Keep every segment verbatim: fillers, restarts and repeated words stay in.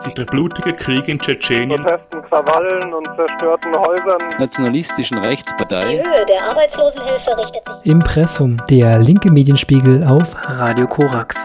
sich der blutige Krieg in Tschetschenien, Protesten, Krawallen und zerstörten Häusern, nationalistischen Rechtspartei. Die Höhe der Arbeitslosenhilfe richtet sich. Impressum, der linke Medienspiegel auf Radio Korax.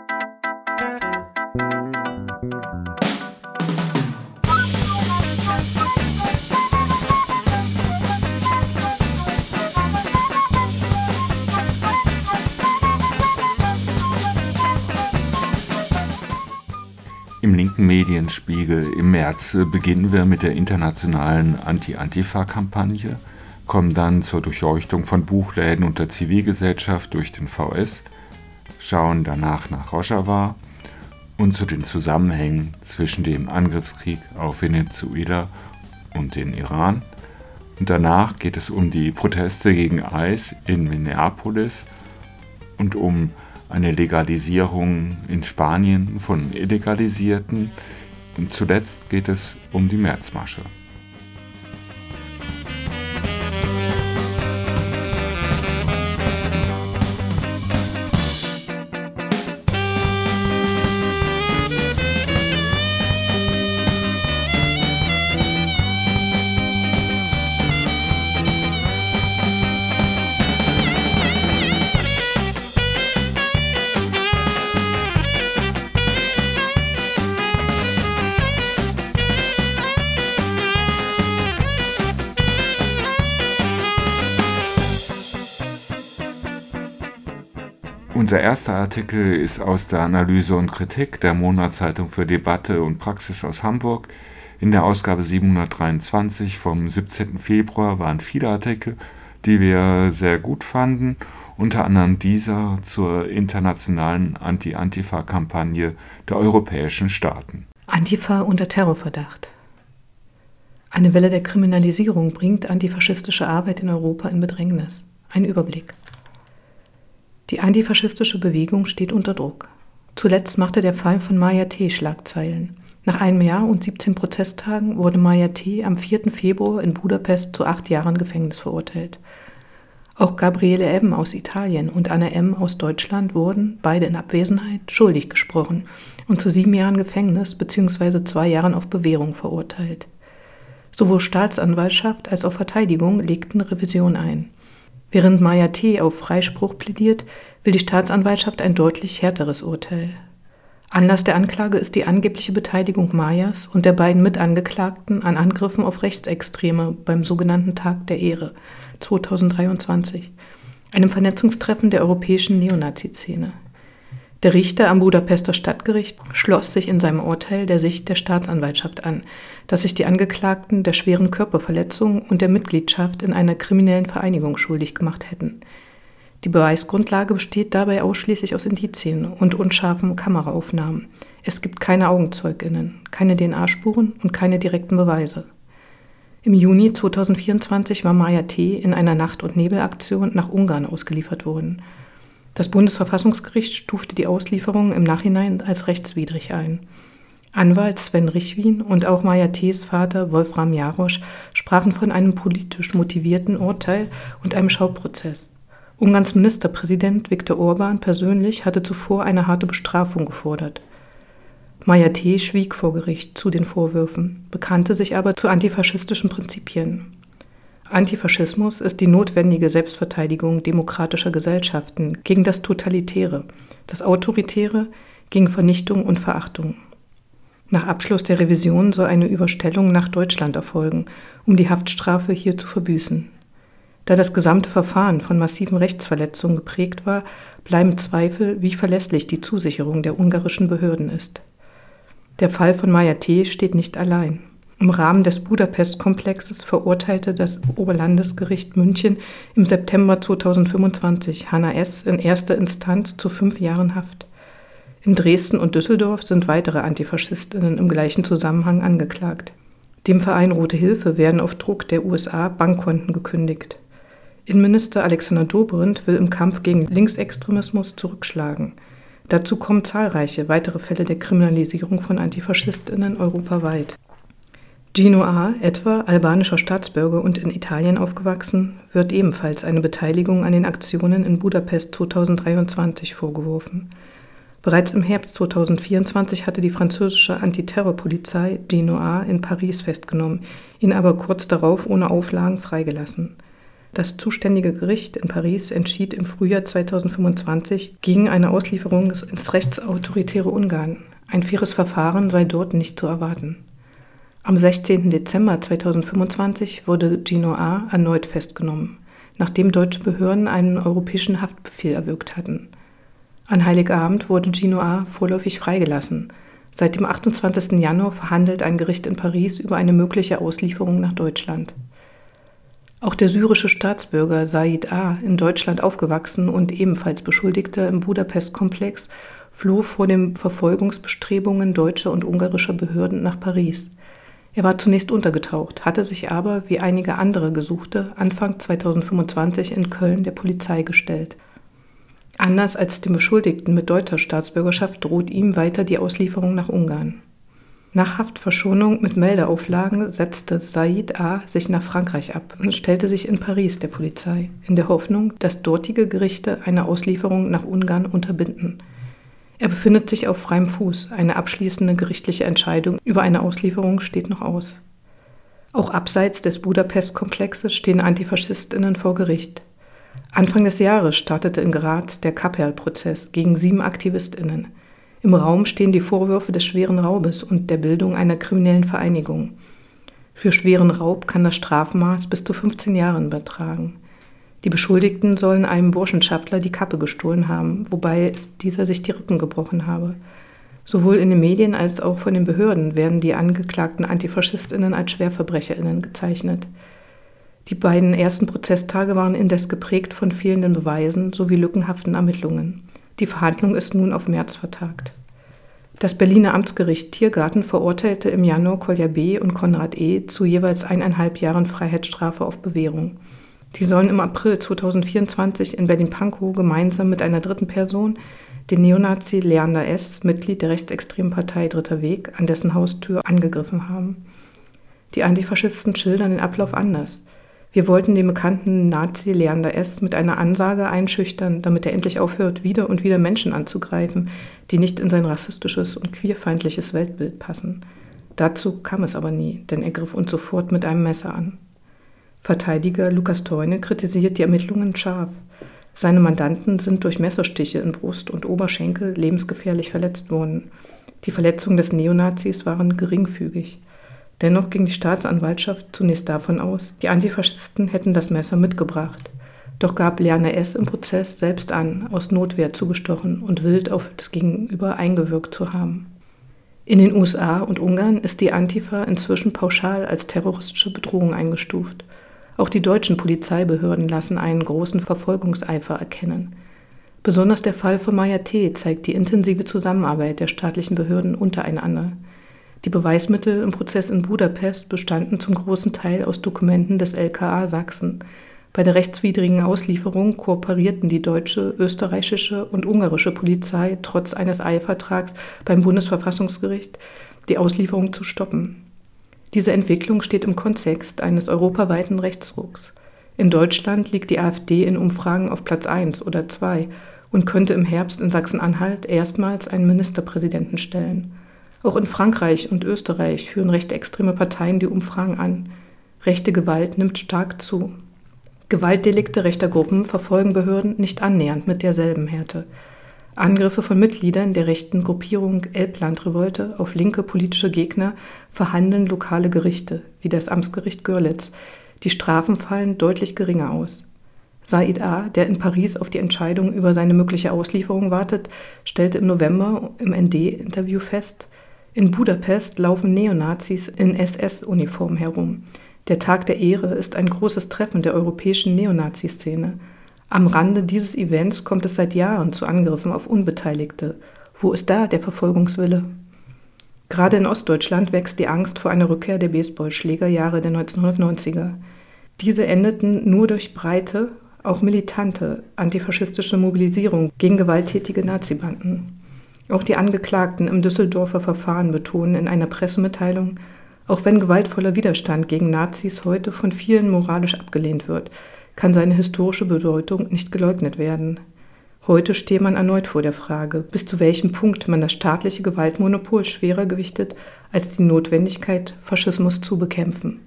Im linken Medienspiegel im März beginnen wir mit der internationalen Anti-Antifa-Kampagne, kommen dann zur Durchleuchtung von Buchläden und der Zivilgesellschaft durch den V S, schauen danach nach Rojava und zu den Zusammenhängen zwischen dem Angriffskrieg auf Venezuela und den Iran. Und danach geht es um die Proteste gegen ICE in Minneapolis und um eine Legalisierung in Spanien von Illegalisierten. Und zuletzt geht es um die Märzmasche. Unser erster Artikel ist aus der Analyse und Kritik der Monatszeitung für Debatte und Praxis aus Hamburg. In der Ausgabe siebenhundertdreiundzwanzig vom siebzehnten Februar waren viele Artikel, die wir sehr gut fanden, unter anderem dieser zur internationalen Anti-Antifa-Kampagne der europäischen Staaten. Antifa unter Terrorverdacht. Eine Welle der Kriminalisierung bringt antifaschistische Arbeit in Europa in Bedrängnis. Ein Überblick. Die antifaschistische Bewegung steht unter Druck. Zuletzt machte der Fall von Maja T. Schlagzeilen. Nach einem Jahr und siebzehn Prozesstagen wurde Maja T. am vierten Februar in Budapest zu acht Jahren Gefängnis verurteilt. Auch Gabriele M. aus Italien und Anna M. aus Deutschland wurden, beide in Abwesenheit, schuldig gesprochen und zu sieben Jahren Gefängnis bzw. zwei Jahren auf Bewährung verurteilt. Sowohl Staatsanwaltschaft als auch Verteidigung legten Revision ein. Während Maja T. auf Freispruch plädiert, will die Staatsanwaltschaft ein deutlich härteres Urteil. Anlass der Anklage ist die angebliche Beteiligung Majas und der beiden Mitangeklagten an Angriffen auf Rechtsextreme beim sogenannten Tag der Ehre zweitausenddreiundzwanzig, einem Vernetzungstreffen der europäischen Neonazi-Szene. Der Richter am Budapester Stadtgericht schloss sich in seinem Urteil der Sicht der Staatsanwaltschaft an, dass sich die Angeklagten der schweren Körperverletzung und der Mitgliedschaft in einer kriminellen Vereinigung schuldig gemacht hätten. Die Beweisgrundlage besteht dabei ausschließlich aus Indizien und unscharfen Kameraaufnahmen. Es gibt keine AugenzeugInnen, keine D N A-Spuren und keine direkten Beweise. Im Juni zweitausendvierundzwanzig war Maja T. in einer Nacht- und Nebelaktion nach Ungarn ausgeliefert worden. Das Bundesverfassungsgericht stufte die Auslieferung im Nachhinein als rechtswidrig ein. Anwalt Sven Richwin und auch Maja T.s Vater Wolfram Jarosch sprachen von einem politisch motivierten Urteil und einem Schauprozess. Ungarns Ministerpräsident Viktor Orban persönlich hatte zuvor eine harte Bestrafung gefordert. Maja T. schwieg vor Gericht zu den Vorwürfen, bekannte sich aber zu antifaschistischen Prinzipien. Antifaschismus ist die notwendige Selbstverteidigung demokratischer Gesellschaften gegen das Totalitäre, das Autoritäre, gegen Vernichtung und Verachtung. Nach Abschluss der Revision soll eine Überstellung nach Deutschland erfolgen, um die Haftstrafe hier zu verbüßen. Da das gesamte Verfahren von massiven Rechtsverletzungen geprägt war, bleiben Zweifel, wie verlässlich die Zusicherung der ungarischen Behörden ist. Der Fall von Maja T. steht nicht allein. Im Rahmen des Budapest-Komplexes verurteilte das Oberlandesgericht München im September zweitausendfünfundzwanzig Hanna S. in erster Instanz zu fünf Jahren Haft. In Dresden und Düsseldorf sind weitere Antifaschistinnen im gleichen Zusammenhang angeklagt. Dem Verein Rote Hilfe werden auf Druck der U S A Bankkonten gekündigt. Innenminister Alexander Dobrindt will im Kampf gegen Linksextremismus zurückschlagen. Dazu kommen zahlreiche weitere Fälle der Kriminalisierung von AntifaschistInnen europaweit. Gino A., etwa albanischer Staatsbürger und in Italien aufgewachsen, wird ebenfalls eine Beteiligung an den Aktionen in Budapest zweitausenddreiundzwanzig vorgeworfen. Bereits im Herbst zweitausendvierundzwanzig hatte die französische Antiterrorpolizei Ginoir in Paris festgenommen, ihn aber kurz darauf ohne Auflagen freigelassen. Das zuständige Gericht in Paris entschied im Frühjahr zweitausendfünfundzwanzig gegen eine Auslieferung ins rechtsautoritäre Ungarn. Ein faires Verfahren sei dort nicht zu erwarten. Am sechzehnten Dezember zweitausendfünfundzwanzig wurde Ginoir erneut festgenommen, nachdem deutsche Behörden einen europäischen Haftbefehl erwirkt hatten. An Heiligabend wurde Ginoir vorläufig freigelassen. Seit dem achtundzwanzigsten Januar verhandelt ein Gericht in Paris über eine mögliche Auslieferung nach Deutschland. Auch der syrische Staatsbürger Said A., in Deutschland aufgewachsen und ebenfalls Beschuldigter im Budapest-Komplex, floh vor den Verfolgungsbestrebungen deutscher und ungarischer Behörden nach Paris. Er war zunächst untergetaucht, hatte sich aber, wie einige andere Gesuchte, Anfang zweitausendfünfundzwanzig in Köln der Polizei gestellt. Anders als dem Beschuldigten mit deutscher Staatsbürgerschaft droht ihm weiter die Auslieferung nach Ungarn. Nach Haftverschonung mit Meldeauflagen setzte Said A. sich nach Frankreich ab und stellte sich in Paris der Polizei, in der Hoffnung, dass dortige Gerichte eine Auslieferung nach Ungarn unterbinden. Er befindet sich auf freiem Fuß, eine abschließende gerichtliche Entscheidung über eine Auslieferung steht noch aus. Auch abseits des Budapest-Komplexes stehen AntifaschistInnen vor Gericht. Anfang des Jahres startete in Graz der Kapperl-Prozess gegen sieben AktivistInnen. Im Raum stehen die Vorwürfe des schweren Raubes und der Bildung einer kriminellen Vereinigung. Für schweren Raub kann das Strafmaß bis zu fünfzehn Jahren betragen. Die Beschuldigten sollen einem Burschenschaftler die Kappe gestohlen haben, wobei dieser sich die Rippen gebrochen habe. Sowohl in den Medien als auch von den Behörden werden die angeklagten AntifaschistInnen als SchwerverbrecherInnen gezeichnet. Die beiden ersten Prozesstage waren indes geprägt von fehlenden Beweisen sowie lückenhaften Ermittlungen. Die Verhandlung ist nun auf März vertagt. Das Berliner Amtsgericht Tiergarten verurteilte im Januar Kolja B. und Konrad E. zu jeweils eineinhalb Jahren Freiheitsstrafe auf Bewährung. Die sollen im April zweitausendvierundzwanzig in Berlin-Pankow gemeinsam mit einer dritten Person, den Neonazi Leander S., Mitglied der rechtsextremen Partei Dritter Weg, an dessen Haustür angegriffen haben. Die Antifaschisten schildern den Ablauf anders. Wir wollten den bekannten Nazi Leander S. mit einer Ansage einschüchtern, damit er endlich aufhört, wieder und wieder Menschen anzugreifen, die nicht in sein rassistisches und queerfeindliches Weltbild passen. Dazu kam es aber nie, denn er griff uns sofort mit einem Messer an. Verteidiger Lukas Theune kritisiert die Ermittlungen scharf. Seine Mandanten sind durch Messerstiche in Brust und Oberschenkel lebensgefährlich verletzt worden. Die Verletzungen des Neonazis waren geringfügig. Dennoch ging die Staatsanwaltschaft zunächst davon aus, die Antifaschisten hätten das Messer mitgebracht. Doch gab Leander S. im Prozess selbst an, aus Notwehr zugestochen und wild auf das Gegenüber eingewirkt zu haben. In den U S A und Ungarn ist die Antifa inzwischen pauschal als terroristische Bedrohung eingestuft. Auch die deutschen Polizeibehörden lassen einen großen Verfolgungseifer erkennen. Besonders der Fall von Maya T. zeigt die intensive Zusammenarbeit der staatlichen Behörden untereinander. Die Beweismittel im Prozess in Budapest bestanden zum großen Teil aus Dokumenten des L K A Sachsen. Bei der rechtswidrigen Auslieferung kooperierten die deutsche, österreichische und ungarische Polizei trotz eines Eilvertrags beim Bundesverfassungsgericht, die Auslieferung zu stoppen. Diese Entwicklung steht im Kontext eines europaweiten Rechtsrucks. In Deutschland liegt die AfD in Umfragen auf Platz eins oder zwei und könnte im Herbst in Sachsen-Anhalt erstmals einen Ministerpräsidenten stellen. Auch in Frankreich und Österreich führen rechtsextreme Parteien die Umfragen an. Rechte Gewalt nimmt stark zu. Gewaltdelikte rechter Gruppen verfolgen Behörden nicht annähernd mit derselben Härte. Angriffe von Mitgliedern der rechten Gruppierung Elblandrevolte auf linke politische Gegner verhandeln lokale Gerichte, wie das Amtsgericht Görlitz. Die Strafen fallen deutlich geringer aus. Said A., der in Paris auf die Entscheidung über seine mögliche Auslieferung wartet, stellte im November im N D-Interview fest, in Budapest laufen Neonazis in S S-Uniform herum. Der Tag der Ehre ist ein großes Treffen der europäischen Neonazi-Szene. Am Rande dieses Events kommt es seit Jahren zu Angriffen auf Unbeteiligte. Wo ist da der Verfolgungswille? Gerade in Ostdeutschland wächst die Angst vor einer Rückkehr der Baseballschlägerjahre der neunzehnhundertneunziger. Diese endeten nur durch breite, auch militante, antifaschistische Mobilisierung gegen gewalttätige Nazibanden. Auch die Angeklagten im Düsseldorfer Verfahren betonen in einer Pressemitteilung, auch wenn gewaltvoller Widerstand gegen Nazis heute von vielen moralisch abgelehnt wird, kann seine historische Bedeutung nicht geleugnet werden. Heute stehe man erneut vor der Frage, bis zu welchem Punkt man das staatliche Gewaltmonopol schwerer gewichtet als die Notwendigkeit, Faschismus zu bekämpfen.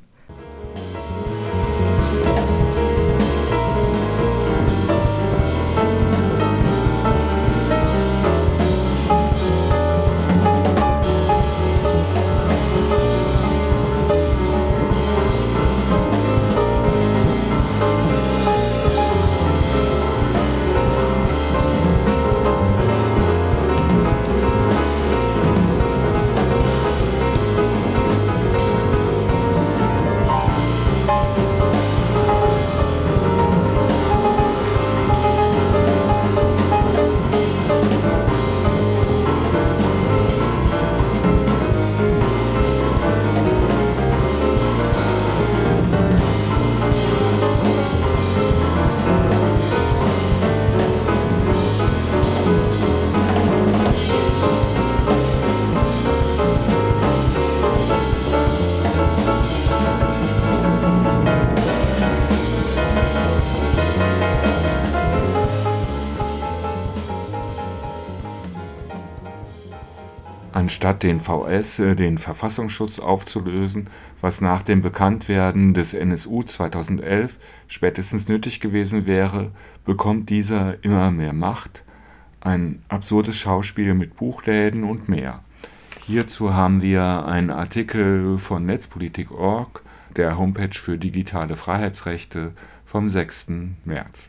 Anstatt den V S, den Verfassungsschutz, aufzulösen, was nach dem Bekanntwerden des N S U zweitausendelf spätestens nötig gewesen wäre, bekommt dieser immer mehr Macht, ein absurdes Schauspiel mit Buchläden und mehr. Hierzu haben wir einen Artikel von netzpolitik punkt org, der Homepage für digitale Freiheitsrechte, vom sechsten März.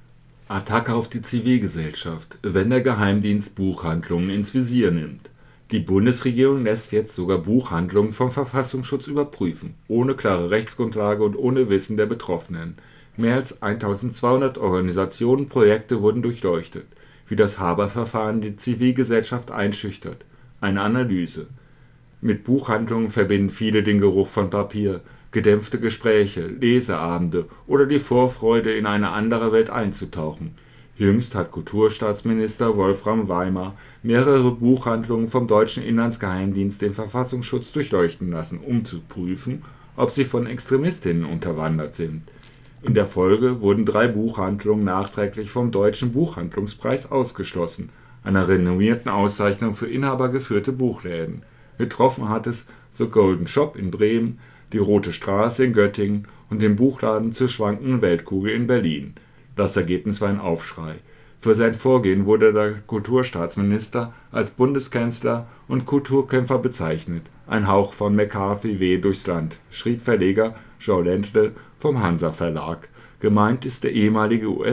Attacke auf die Zivilgesellschaft, wenn der Geheimdienst Buchhandlungen ins Visier nimmt. Die Bundesregierung lässt jetzt sogar Buchhandlungen vom Verfassungsschutz überprüfen, ohne klare Rechtsgrundlage und ohne Wissen der Betroffenen. Mehr als eintausendzweihundert Organisationen und Projekte wurden durchleuchtet, wie das Haber-Verfahren die Zivilgesellschaft einschüchtert. Eine Analyse. Mit Buchhandlungen verbinden viele den Geruch von Papier, gedämpfte Gespräche, Leseabende oder die Vorfreude, in eine andere Welt einzutauchen. Jüngst hat Kulturstaatsminister Wolfram Weimar mehrere Buchhandlungen vom deutschen Inlandsgeheimdienst den Verfassungsschutz durchleuchten lassen, um zu prüfen, ob sie von Extremistinnen unterwandert sind. In der Folge wurden drei Buchhandlungen nachträglich vom Deutschen Buchhandlungspreis ausgeschlossen, einer renommierten Auszeichnung für inhabergeführte Buchläden. Betroffen hat es The Golden Shop in Bremen, die Rote Straße in Göttingen und den Buchladen zur schwankenden Weltkugel in Berlin. Das Ergebnis war ein Aufschrei. Für sein Vorgehen wurde der Kulturstaatsminister als Bundeskanzler und Kulturkämpfer bezeichnet. Ein Hauch von McCarthy wehe durchs Land, schrieb Verleger Joe Ländle vom Hansa Verlag. Gemeint ist der ehemalige U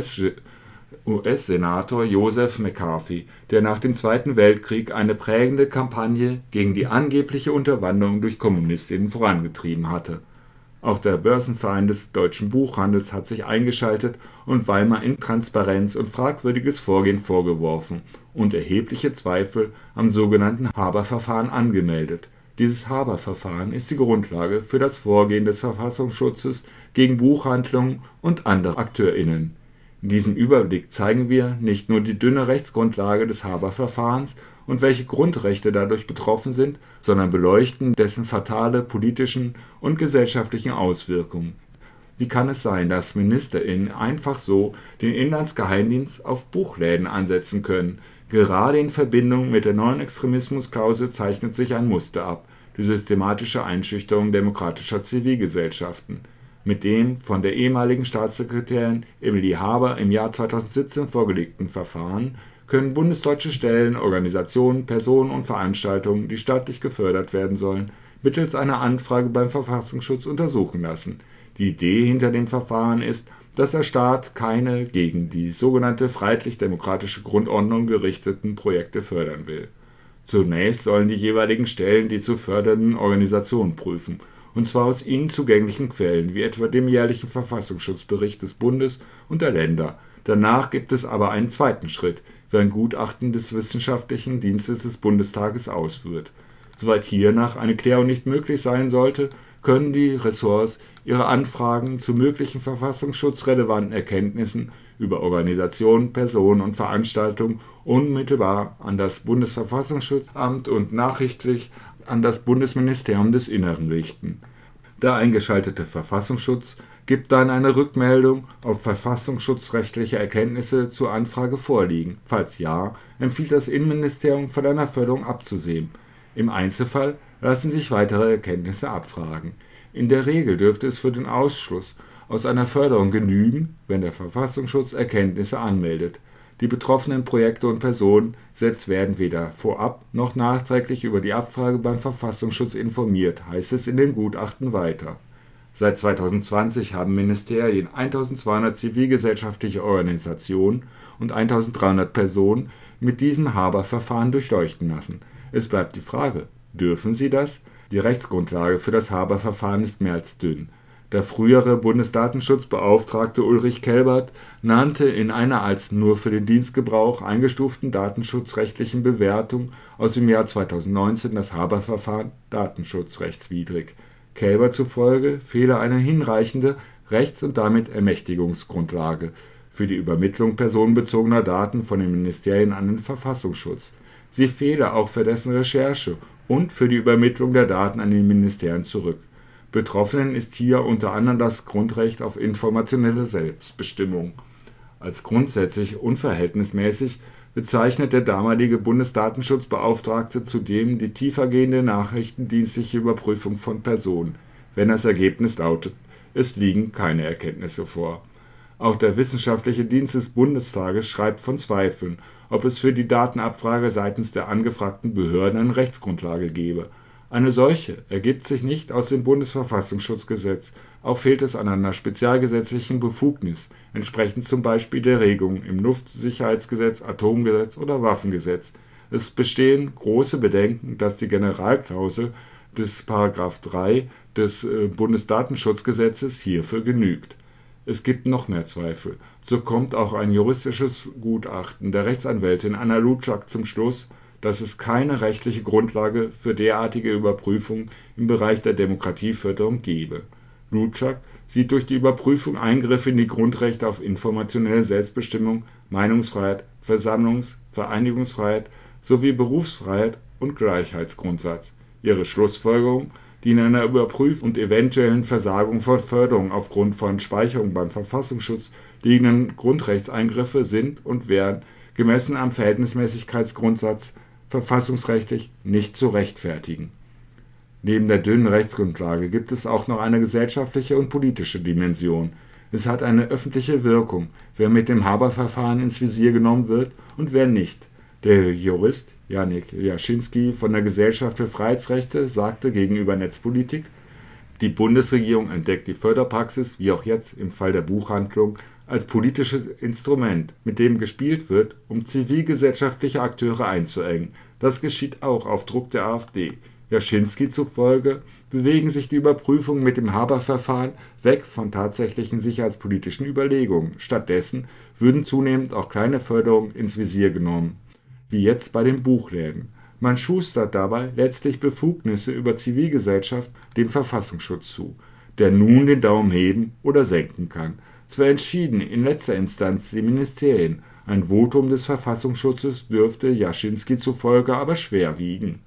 S-Senator Joseph McCarthy, der nach dem Zweiten Weltkrieg eine prägende Kampagne gegen die angebliche Unterwanderung durch Kommunistinnen vorangetrieben hatte. Auch der Börsenverein des deutschen Buchhandels hat sich eingeschaltet und Weimar Intransparenz und fragwürdiges Vorgehen vorgeworfen und erhebliche Zweifel am sogenannten Haber-Verfahren angemeldet. Dieses Haber-Verfahren ist die Grundlage für das Vorgehen des Verfassungsschutzes gegen Buchhandlungen und andere AkteurInnen. In diesem Überblick zeigen wir nicht nur die dünne Rechtsgrundlage des Haber-Verfahrens und welche Grundrechte dadurch betroffen sind, sondern beleuchten dessen fatale politischen und gesellschaftlichen Auswirkungen. Wie kann es sein, dass MinisterInnen einfach so den Inlandsgeheimdienst auf Buchläden ansetzen können? Gerade in Verbindung mit der neuen Extremismusklausel zeichnet sich ein Muster ab: die systematische Einschüchterung demokratischer Zivilgesellschaften. Mit dem von der ehemaligen Staatssekretärin Emilie Haber im Jahr zweitausendsiebzehn vorgelegten Verfahren können bundesdeutsche Stellen, Organisationen, Personen und Veranstaltungen, die staatlich gefördert werden sollen, mittels einer Anfrage beim Verfassungsschutz untersuchen lassen. Die Idee hinter dem Verfahren ist, dass der Staat keine gegen die sogenannte freiheitlich-demokratische Grundordnung gerichteten Projekte fördern will. Zunächst sollen die jeweiligen Stellen die zu fördernden Organisationen prüfen, und zwar aus ihnen zugänglichen Quellen, wie etwa dem jährlichen Verfassungsschutzbericht des Bundes und der Länder. Danach gibt es aber einen zweiten Schritt, wer ein Gutachten des Wissenschaftlichen Dienstes des Bundestages ausführt. Soweit hiernach eine Klärung nicht möglich sein sollte, können die Ressorts ihre Anfragen zu möglichen verfassungsschutzrelevanten Erkenntnissen über Organisationen, Personen und Veranstaltungen unmittelbar an das Bundesverfassungsschutzamt und nachrichtlich an das Bundesministerium des Innern richten. Der eingeschaltete Verfassungsschutz gibt dann eine Rückmeldung, ob verfassungsschutzrechtliche Erkenntnisse zur Anfrage vorliegen. Falls ja, empfiehlt das Innenministerium, von einer Förderung abzusehen. Im Einzelfall lassen sich weitere Erkenntnisse abfragen. In der Regel dürfte es für den Ausschluss aus einer Förderung genügen, wenn der Verfassungsschutz Erkenntnisse anmeldet. Die betroffenen Projekte und Personen selbst werden weder vorab noch nachträglich über die Abfrage beim Verfassungsschutz informiert, heißt es in dem Gutachten weiter. Seit zweitausendzwanzig haben Ministerien eintausendzweihundert zivilgesellschaftliche Organisationen und eintausenddreihundert Personen mit diesem Haber-Verfahren durchleuchten lassen. Es bleibt die Frage, dürfen sie das? Die Rechtsgrundlage für das Haber-Verfahren ist mehr als dünn. Der frühere Bundesdatenschutzbeauftragte Ulrich Kelbert nannte in einer als nur für den Dienstgebrauch eingestuften datenschutzrechtlichen Bewertung aus dem Jahr zweitausendneunzehn das Haber-Verfahren datenschutzrechtswidrig. Kelbert zufolge fehle eine hinreichende Rechts- und damit Ermächtigungsgrundlage für die Übermittlung personenbezogener Daten von den Ministerien an den Verfassungsschutz. Sie fehle auch für dessen Recherche und für die Übermittlung der Daten an die Ministerien zurück. Betroffenen ist hier unter anderem das Grundrecht auf informationelle Selbstbestimmung. Als grundsätzlich unverhältnismäßig bezeichnet der damalige Bundesdatenschutzbeauftragte zudem die tiefergehende nachrichtendienstliche Überprüfung von Personen, wenn das Ergebnis lautet, es liegen keine Erkenntnisse vor. Auch der Wissenschaftliche Dienst des Bundestages schreibt von Zweifeln, ob es für die Datenabfrage seitens der angefragten Behörden eine Rechtsgrundlage gebe. Eine solche ergibt sich nicht aus dem Bundesverfassungsschutzgesetz, auch fehlt es an einer spezialgesetzlichen Befugnis, entsprechend zum Beispiel der Regelung im Luftsicherheitsgesetz, Atomgesetz oder Waffengesetz. Es bestehen große Bedenken, dass die Generalklausel des Paragraph drei des Bundesdatenschutzgesetzes hierfür genügt. Es gibt noch mehr Zweifel. So kommt auch ein juristisches Gutachten der Rechtsanwältin Anna Luczak zum Schluss, dass es keine rechtliche Grundlage für derartige Überprüfungen im Bereich der Demokratieförderung gebe. Luczak sieht durch die Überprüfung Eingriffe in die Grundrechte auf informationelle Selbstbestimmung, Meinungsfreiheit, Versammlungs-, Vereinigungsfreiheit sowie Berufsfreiheit und Gleichheitsgrundsatz. Ihre Schlussfolgerung, die in einer Überprüfung und eventuellen Versagung von Förderung aufgrund von Speicherung beim Verfassungsschutz liegenden Grundrechtseingriffe sind und wären, gemessen am Verhältnismäßigkeitsgrundsatz, verfassungsrechtlich nicht zu rechtfertigen. Neben der dünnen Rechtsgrundlage gibt es auch noch eine gesellschaftliche und politische Dimension. Es hat eine öffentliche Wirkung, wer mit dem Haber-Verfahren ins Visier genommen wird und wer nicht. Der Jurist Janik Jaschinski von der Gesellschaft für Freiheitsrechte sagte gegenüber Netzpolitik, die Bundesregierung entdeckt die Förderpraxis, wie auch jetzt im Fall der Buchhandlung, als politisches Instrument, mit dem gespielt wird, um zivilgesellschaftliche Akteure einzuengen. Das geschieht auch auf Druck der AfD. Jaschinski zufolge bewegen sich die Überprüfungen mit dem Haber-Verfahren weg von tatsächlichen sicherheitspolitischen Überlegungen. Stattdessen würden zunehmend auch kleine Förderungen ins Visier genommen, wie jetzt bei den Buchläden. Man schustert dabei letztlich Befugnisse über Zivilgesellschaft dem Verfassungsschutz zu, der nun den Daumen heben oder senken kann. Zwar entschieden in letzter Instanz die Ministerien, ein Votum des Verfassungsschutzes dürfte Jaschinski zufolge aber schwer wiegen.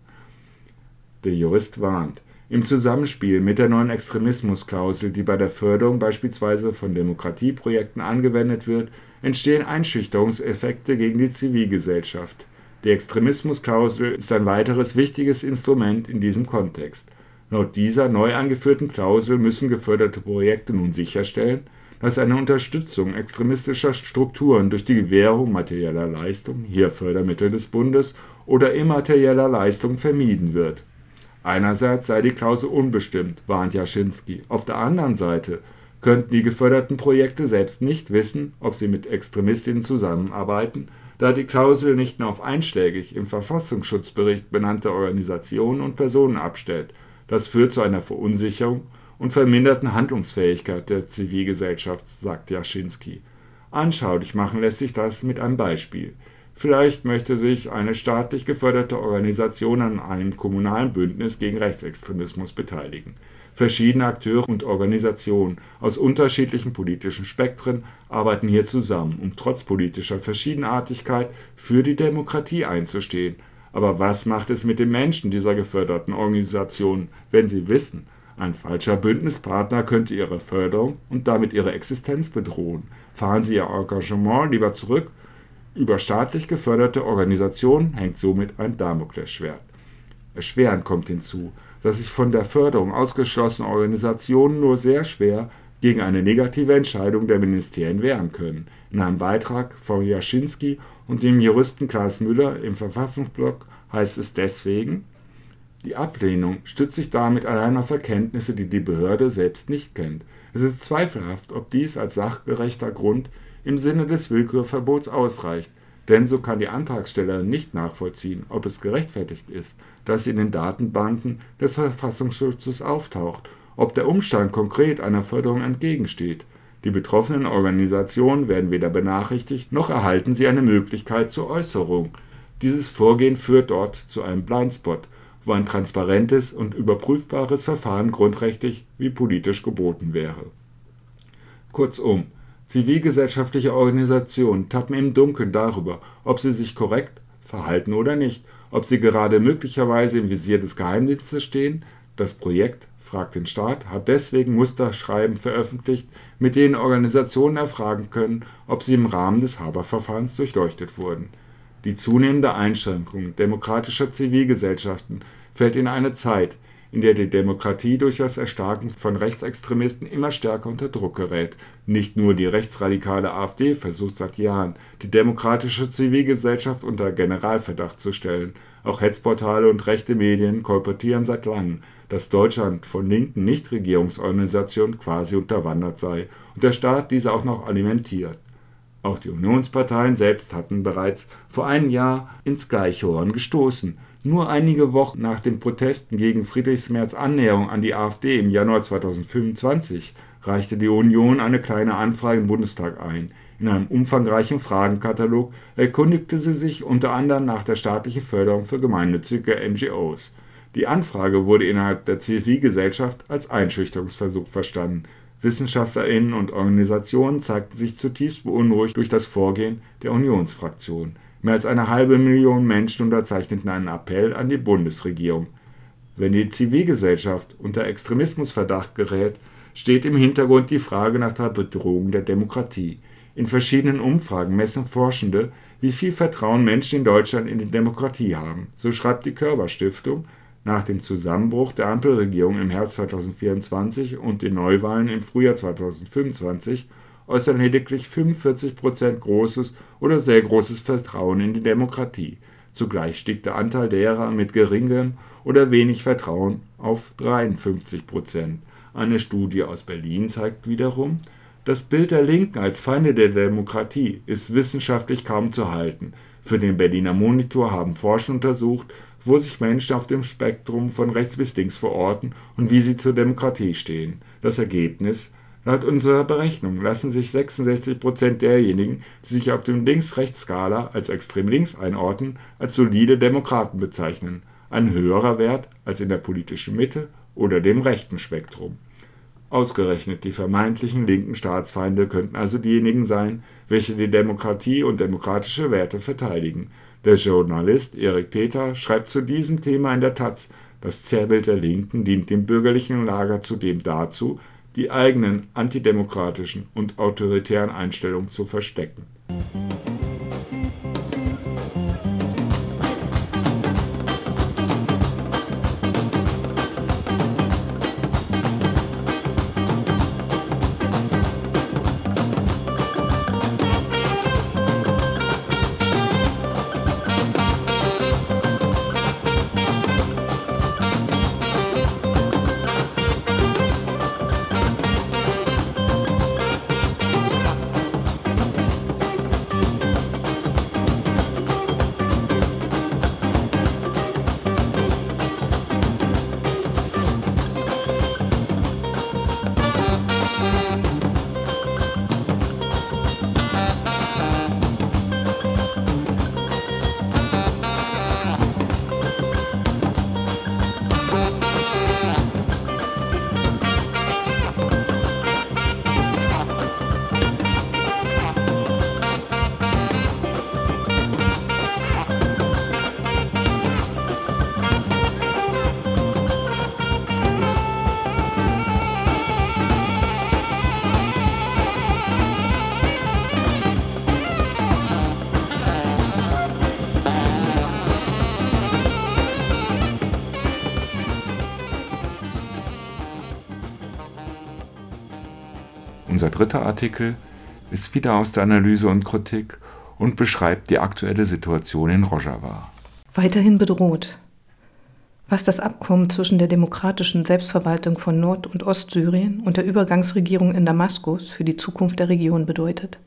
Der Jurist warnt, im Zusammenspiel mit der neuen Extremismusklausel, die bei der Förderung beispielsweise von Demokratieprojekten angewendet wird, entstehen Einschüchterungseffekte gegen die Zivilgesellschaft. Die Extremismusklausel ist ein weiteres wichtiges Instrument in diesem Kontext. Laut dieser neu eingeführten Klausel müssen geförderte Projekte nun sicherstellen, dass eine Unterstützung extremistischer Strukturen durch die Gewährung materieller Leistung, hier Fördermittel des Bundes, oder immaterieller Leistung vermieden wird. Einerseits sei die Klausel unbestimmt, warnt Jaschinski. Auf der anderen Seite könnten die geförderten Projekte selbst nicht wissen, ob sie mit Extremistinnen zusammenarbeiten, da die Klausel nicht nur auf einschlägig im Verfassungsschutzbericht benannte Organisationen und Personen abstellt. Das führt zu einer Verunsicherung und verminderten Handlungsfähigkeit der Zivilgesellschaft, sagt Jaschinski. Anschaulich machen lässt sich das mit einem Beispiel. Vielleicht möchte sich eine staatlich geförderte Organisation an einem kommunalen Bündnis gegen Rechtsextremismus beteiligen. Verschiedene Akteure und Organisationen aus unterschiedlichen politischen Spektren arbeiten hier zusammen, um trotz politischer Verschiedenartigkeit für die Demokratie einzustehen. Aber was macht es mit den Menschen dieser geförderten Organisationen, wenn sie wissen, Ein falscher Bündnispartner könnte ihre Förderung und damit ihre Existenz bedrohen. Fahren sie ihr Engagement lieber zurück. Über staatlich geförderte Organisationen hängt somit ein Damoklesschwert. Erschwerend kommt hinzu, dass sich von der Förderung ausgeschlossene Organisationen nur sehr schwer gegen eine negative Entscheidung der Ministerien wehren können. In einem Beitrag von Jaschinski und dem Juristen Klaas Müller im Verfassungsblog heißt es deswegen: Die Ablehnung stützt sich damit allein auf Erkenntnisse, die die Behörde selbst nicht kennt. Es ist zweifelhaft, ob dies als sachgerechter Grund im Sinne des Willkürverbots ausreicht, denn so kann die Antragstellerin nicht nachvollziehen, ob es gerechtfertigt ist, dass sie in den Datenbanken des Verfassungsschutzes auftaucht, ob der Umstand konkret einer Förderung entgegensteht. Die betroffenen Organisationen werden weder benachrichtigt, noch erhalten sie eine Möglichkeit zur Äußerung. Dieses Vorgehen führt dort zu einem Blindspot, wo ein transparentes und überprüfbares Verfahren grundrechtlich wie politisch geboten wäre. Kurzum, zivilgesellschaftliche Organisationen tappen im Dunkeln darüber, ob sie sich korrekt verhalten oder nicht, ob sie gerade möglicherweise im Visier des Geheimdienstes stehen. Das Projekt Frag den Staat hat deswegen Musterschreiben veröffentlicht, mit denen Organisationen erfragen können, ob sie im Rahmen des Haber-Verfahrens durchleuchtet wurden. Die zunehmende Einschränkung demokratischer Zivilgesellschaften fällt in eine Zeit, in der die Demokratie durch das Erstarken von Rechtsextremisten immer stärker unter Druck gerät. Nicht nur die rechtsradikale AfD versucht seit Jahren, die demokratische Zivilgesellschaft unter Generalverdacht zu stellen. Auch Hetzportale und rechte Medien kolportieren seit langem, dass Deutschland von linken Nichtregierungsorganisationen quasi unterwandert sei und der Staat diese auch noch alimentiert. Auch die Unionsparteien selbst hatten bereits vor einem Jahr ins gleiche Horn gestoßen. Nur einige Wochen nach den Protesten gegen Friedrich Merz' Annäherung an die AfD im Januar zweitausendfünfundzwanzig reichte die Union eine kleine Anfrage im Bundestag ein. In einem umfangreichen Fragenkatalog erkundigte sie sich unter anderem nach der staatlichen Förderung für gemeinnützige N G Os. Die Anfrage wurde innerhalb der Zivilgesellschaft als Einschüchterungsversuch verstanden. WissenschaftlerInnen und Organisationen zeigten sich zutiefst beunruhigt durch das Vorgehen der Unionsfraktion. Mehr als eine halbe Million Menschen unterzeichneten einen Appell an die Bundesregierung. Wenn die Zivilgesellschaft unter Extremismusverdacht gerät, steht im Hintergrund die Frage nach der Bedrohung der Demokratie. In verschiedenen Umfragen messen Forschende, wie viel Vertrauen Menschen in Deutschland in die Demokratie haben. So schreibt die Körber-Stiftung: Nach dem Zusammenbruch der Ampelregierung im Herbst zweitausendvierundzwanzig und den Neuwahlen im Frühjahr zweitausendfünfundzwanzig äußern lediglich fünfundvierzig Prozent großes oder sehr großes Vertrauen in die Demokratie. Zugleich stieg der Anteil derer mit geringem oder wenig Vertrauen auf dreiundfünfzig Prozent. Eine Studie aus Berlin zeigt wiederum, das Bild der Linken als Feinde der Demokratie ist wissenschaftlich kaum zu halten. Für den Berliner Monitor haben Forscher untersucht, wo sich Menschen auf dem Spektrum von rechts bis links verorten und wie sie zur Demokratie stehen. Das Ergebnis: Laut unserer Berechnung lassen sich sechsundsechzig Prozent derjenigen, die sich auf dem Links-Rechts-Skala als extrem links einordnen, als solide Demokraten bezeichnen. Ein höherer Wert als in der politischen Mitte oder dem rechten Spektrum. Ausgerechnet die vermeintlichen linken Staatsfeinde könnten also diejenigen sein, welche die Demokratie und demokratische Werte verteidigen. Der Journalist Erik Peter schreibt zu diesem Thema in der Taz: Das Zerrbild der Linken dient dem bürgerlichen Lager zudem dazu, die eigenen antidemokratischen und autoritären Einstellungen zu verstecken. Unser dritter Artikel ist wieder aus der Analyse und Kritik und beschreibt die aktuelle Situation in Rojava. Weiterhin bedroht. Was das Abkommen zwischen der demokratischen Selbstverwaltung von Nord- und Ostsyrien und der Übergangsregierung in Damaskus für die Zukunft der Region bedeutet.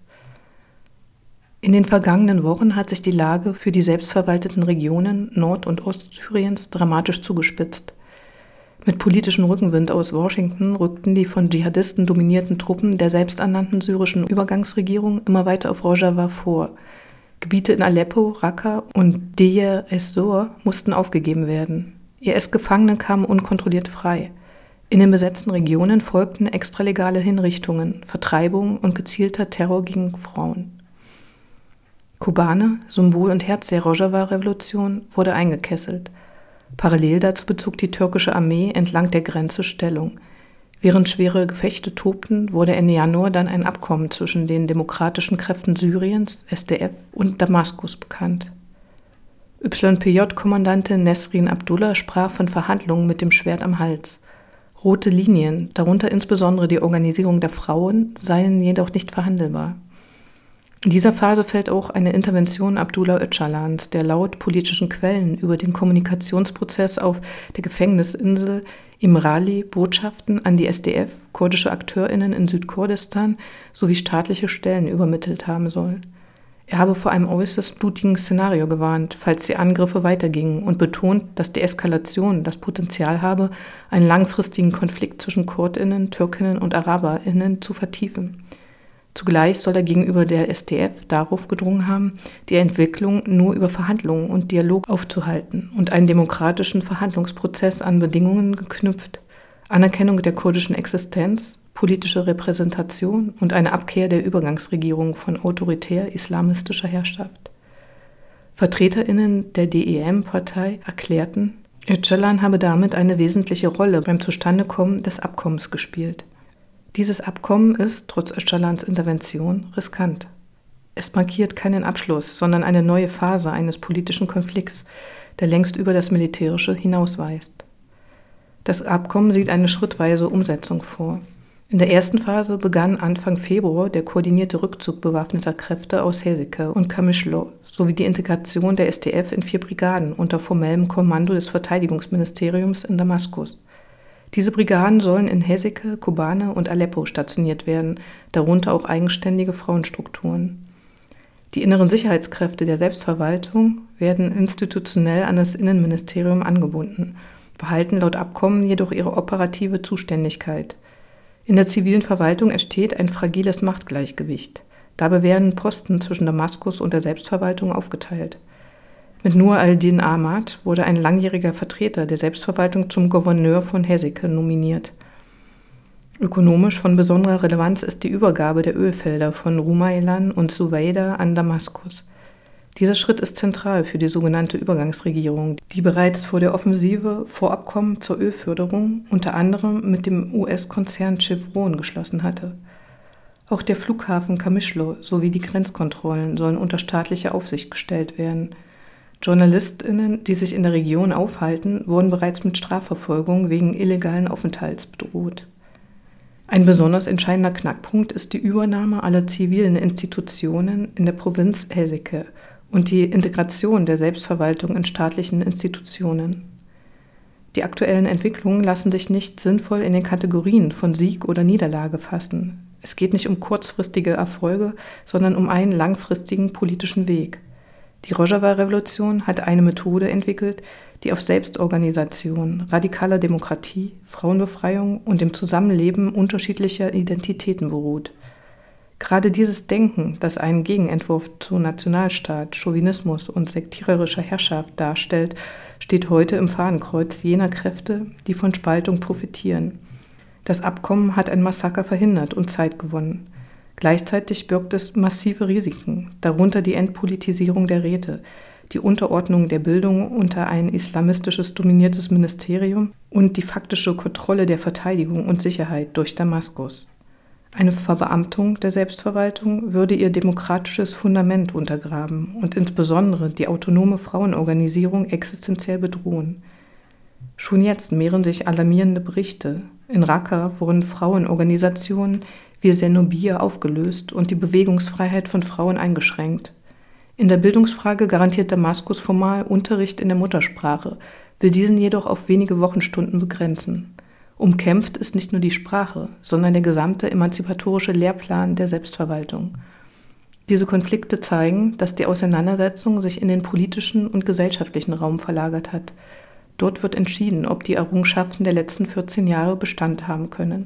In den vergangenen Wochen hat sich die Lage für die selbstverwalteten Regionen Nord- und Ostsyriens dramatisch zugespitzt. Mit politischem Rückenwind aus Washington rückten die von Dschihadisten dominierten Truppen der selbsternannten syrischen Übergangsregierung immer weiter auf Rojava vor. Gebiete in Aleppo, Raqqa und Deir ez-Zor mussten aufgegeben werden. I S-Gefangene kamen unkontrolliert frei. In den besetzten Regionen folgten extralegale Hinrichtungen, Vertreibungen und gezielter Terror gegen Frauen. Kobane, Symbol und Herz der Rojava-Revolution, wurde eingekesselt. Parallel dazu bezog die türkische Armee entlang der Grenze Stellung. Während schwere Gefechte tobten, wurde Ende Januar dann ein Abkommen zwischen den demokratischen Kräften Syriens, S D F, und Damaskus bekannt. Y P J-Kommandantin Nesrin Abdullah sprach von Verhandlungen mit dem Schwert am Hals. Rote Linien, darunter insbesondere die Organisierung der Frauen, seien jedoch nicht verhandelbar. In dieser Phase fällt auch eine Intervention Abdullah Öcalans, der laut politischen Quellen über den Kommunikationsprozess auf der Gefängnisinsel Imrali Botschaften an die S D F, kurdische AkteurInnen in Südkurdistan sowie staatliche Stellen übermittelt haben soll. Er habe vor einem äußerst blutigen Szenario gewarnt, falls die Angriffe weitergingen, und betont, dass die Eskalation das Potenzial habe, einen langfristigen Konflikt zwischen KurdInnen, TürkInnen und AraberInnen zu vertiefen. Zugleich soll er gegenüber der S D F darauf gedrungen haben, die Entwicklung nur über Verhandlungen und Dialog aufzuhalten und einen demokratischen Verhandlungsprozess an Bedingungen geknüpft, Anerkennung der kurdischen Existenz, politische Repräsentation und eine Abkehr der Übergangsregierung von autoritär-islamistischer Herrschaft. VertreterInnen der D E M-Partei erklärten, Öcalan habe damit eine wesentliche Rolle beim Zustandekommen des Abkommens gespielt. Dieses Abkommen ist, trotz Öcalans Intervention, riskant. Es markiert keinen Abschluss, sondern eine neue Phase eines politischen Konflikts, der längst über das Militärische hinausweist. Das Abkommen sieht eine schrittweise Umsetzung vor. In der ersten Phase begann Anfang Februar der koordinierte Rückzug bewaffneter Kräfte aus Hezeke und Qamishlo sowie die Integration der S D F in vier Brigaden unter formellem Kommando des Verteidigungsministeriums in Damaskus. Diese Brigaden sollen in Hezeke, Kobane und Aleppo stationiert werden, darunter auch eigenständige Frauenstrukturen. Die inneren Sicherheitskräfte der Selbstverwaltung werden institutionell an das Innenministerium angebunden, behalten laut Abkommen jedoch ihre operative Zuständigkeit. In der zivilen Verwaltung entsteht ein fragiles Machtgleichgewicht. Dabei werden Posten zwischen Damaskus und der Selbstverwaltung aufgeteilt. Mit Nur al-Din Ahmad wurde ein langjähriger Vertreter der Selbstverwaltung zum Gouverneur von Hezeke nominiert. Ökonomisch von besonderer Relevanz ist die Übergabe der Ölfelder von Rumaylan und Suwaida an Damaskus. Dieser Schritt ist zentral für die sogenannte Übergangsregierung, die bereits vor der Offensive Vorabkommen zur Ölförderung unter anderem mit dem U S-Konzern Chevron geschlossen hatte. Auch der Flughafen Qamishlo sowie die Grenzkontrollen sollen unter staatliche Aufsicht gestellt werden. JournalistInnen, die sich in der Region aufhalten, wurden bereits mit Strafverfolgung wegen illegalen Aufenthalts bedroht. Ein besonders entscheidender Knackpunkt ist die Übernahme aller zivilen Institutionen in der Provinz Hezeke und die Integration der Selbstverwaltung in staatlichen Institutionen. Die aktuellen Entwicklungen lassen sich nicht sinnvoll in den Kategorien von Sieg oder Niederlage fassen. Es geht nicht um kurzfristige Erfolge, sondern um einen langfristigen politischen Weg. Die Rojava-Revolution hat eine Methode entwickelt, die auf Selbstorganisation, radikaler Demokratie, Frauenbefreiung und dem Zusammenleben unterschiedlicher Identitäten beruht. Gerade dieses Denken, das einen Gegenentwurf zu Nationalstaat, Chauvinismus und sektiererischer Herrschaft darstellt, steht heute im Fadenkreuz jener Kräfte, die von Spaltung profitieren. Das Abkommen hat ein Massaker verhindert und Zeit gewonnen. Gleichzeitig birgt es massive Risiken, darunter die Entpolitisierung der Räte, die Unterordnung der Bildung unter ein islamistisches dominiertes Ministerium und die faktische Kontrolle der Verteidigung und Sicherheit durch Damaskus. Eine Verbeamtung der Selbstverwaltung würde ihr demokratisches Fundament untergraben und insbesondere die autonome Frauenorganisierung existenziell bedrohen. Schon jetzt mehren sich alarmierende Berichte. In Raqqa wurden Frauenorganisationen wie Zenobia aufgelöst und die Bewegungsfreiheit von Frauen eingeschränkt. In der Bildungsfrage garantiert Damaskus formal Unterricht in der Muttersprache, will diesen jedoch auf wenige Wochenstunden begrenzen. Umkämpft ist nicht nur die Sprache, sondern der gesamte emanzipatorische Lehrplan der Selbstverwaltung. Diese Konflikte zeigen, dass die Auseinandersetzung sich in den politischen und gesellschaftlichen Raum verlagert hat. Dort wird entschieden, ob die Errungenschaften der letzten vierzehn Jahre Bestand haben können.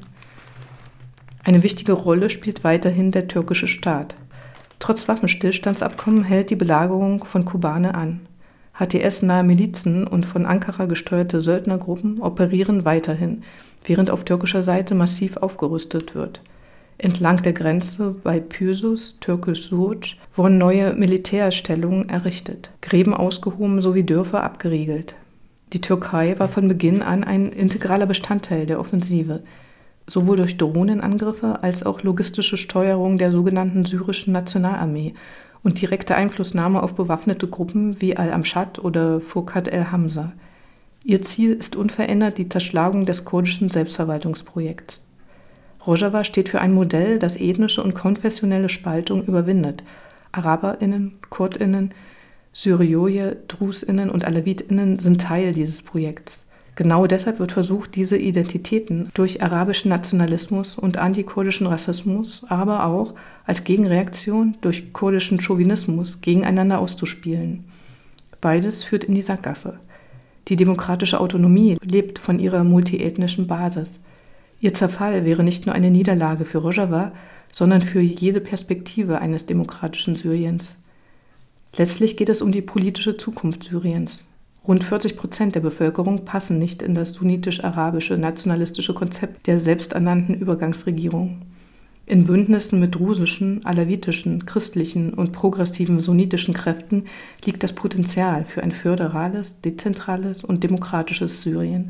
Eine wichtige Rolle spielt weiterhin der türkische Staat. Trotz Waffenstillstandsabkommen hält die Belagerung von Kobane an. H T S-nahe Milizen und von Ankara gesteuerte Söldnergruppen operieren weiterhin, während auf türkischer Seite massiv aufgerüstet wird. Entlang der Grenze bei Pürsus, türkisch Suruç, wurden neue Militärstellungen errichtet, Gräben ausgehoben sowie Dörfer abgeriegelt. Die Türkei war von Beginn an ein integraler Bestandteil der Offensive, sowohl durch Drohnenangriffe als auch logistische Steuerung der sogenannten syrischen Nationalarmee und direkte Einflussnahme auf bewaffnete Gruppen wie Al-Amschad oder Furqat el-Hamza. Ihr Ziel ist unverändert die Zerschlagung des kurdischen Selbstverwaltungsprojekts. Rojava steht für ein Modell, das ethnische und konfessionelle Spaltung überwindet. AraberInnen, KurdInnen, Syrijoje, DrusInnen und AlawitInnen sind Teil dieses Projekts. Genau deshalb wird versucht, diese Identitäten durch arabischen Nationalismus und antikurdischen Rassismus, aber auch als Gegenreaktion durch kurdischen Chauvinismus gegeneinander auszuspielen. Beides führt in die Sackgasse. Die demokratische Autonomie lebt von ihrer multiethnischen Basis. Ihr Zerfall wäre nicht nur eine Niederlage für Rojava, sondern für jede Perspektive eines demokratischen Syriens. Letztlich geht es um die politische Zukunft Syriens. Rund vierzig Prozent der Bevölkerung passen nicht in das sunnitisch-arabische nationalistische Konzept der selbsternannten Übergangsregierung. In Bündnissen mit drusischen, alawitischen, christlichen und progressiven sunnitischen Kräften liegt das Potenzial für ein föderales, dezentrales und demokratisches Syrien.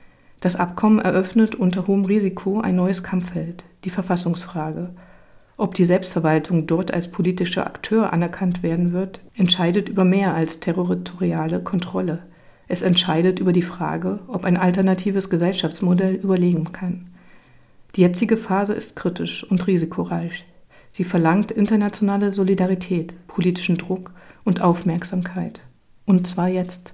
Das Abkommen eröffnet unter hohem Risiko ein neues Kampffeld, die Verfassungsfrage. Ob die Selbstverwaltung dort als politischer Akteur anerkannt werden wird, entscheidet über mehr als territoriale Kontrolle. Es entscheidet über die Frage, ob ein alternatives Gesellschaftsmodell überleben kann. Die jetzige Phase ist kritisch und risikoreich. Sie verlangt internationale Solidarität, politischen Druck und Aufmerksamkeit. Und zwar jetzt.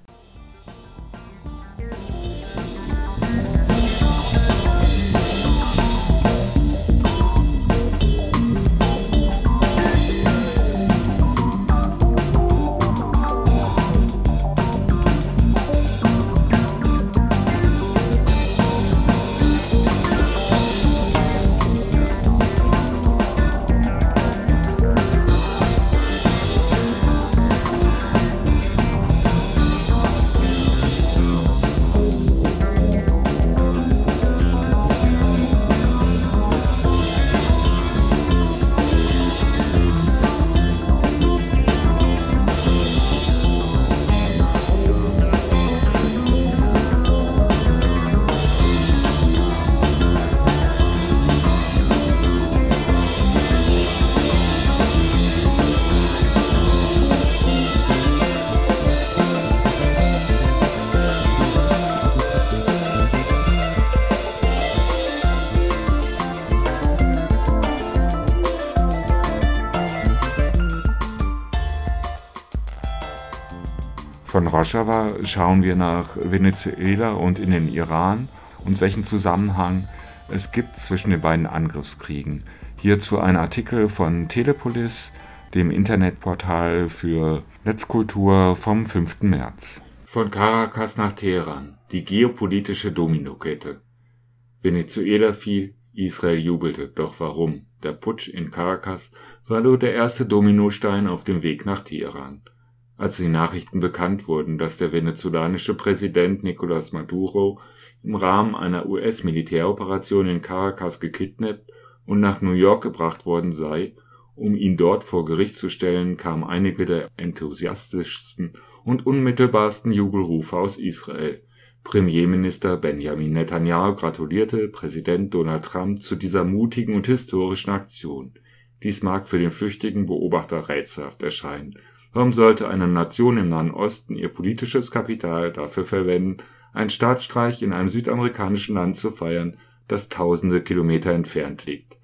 Von Rojava schauen wir nach Venezuela und in den Iran und welchen Zusammenhang es gibt zwischen den beiden Angriffskriegen. Hierzu ein Artikel von Telepolis, dem Internetportal für Netzkultur vom fünften März. Von Caracas nach Teheran, die geopolitische Dominokette. Venezuela fiel, Israel jubelte, doch warum? Der Putsch in Caracas war nur der erste Dominostein auf dem Weg nach Teheran. Als die Nachrichten bekannt wurden, dass der venezolanische Präsident Nicolás Maduro im Rahmen einer U S-Militäroperation in Caracas gekidnappt und nach New York gebracht worden sei, um ihn dort vor Gericht zu stellen, kamen einige der enthusiastischsten und unmittelbarsten Jubelrufe aus Israel. Premierminister Benjamin Netanyahu gratulierte Präsident Donald Trump zu dieser mutigen und historischen Aktion. Dies mag für den flüchtigen Beobachter rätselhaft erscheinen. Warum sollte eine Nation im Nahen Osten ihr politisches Kapital dafür verwenden, einen Staatsstreich in einem südamerikanischen Land zu feiern, das tausende Kilometer entfernt liegt?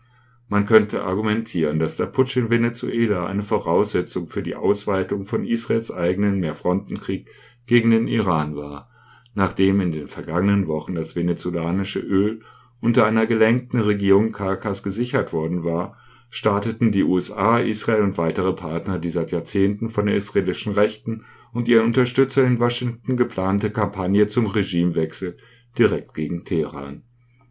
Man könnte argumentieren, dass der Putsch in Venezuela eine Voraussetzung für die Ausweitung von Israels eigenen Mehrfrontenkrieg gegen den Iran war, nachdem in den vergangenen Wochen das venezolanische Öl unter einer gelenkten Regierung Caracas gesichert worden war, starteten die U S A, Israel und weitere Partner die seit Jahrzehnten von der israelischen Rechten und ihren Unterstützern in Washington geplante Kampagne zum Regimewechsel direkt gegen Teheran.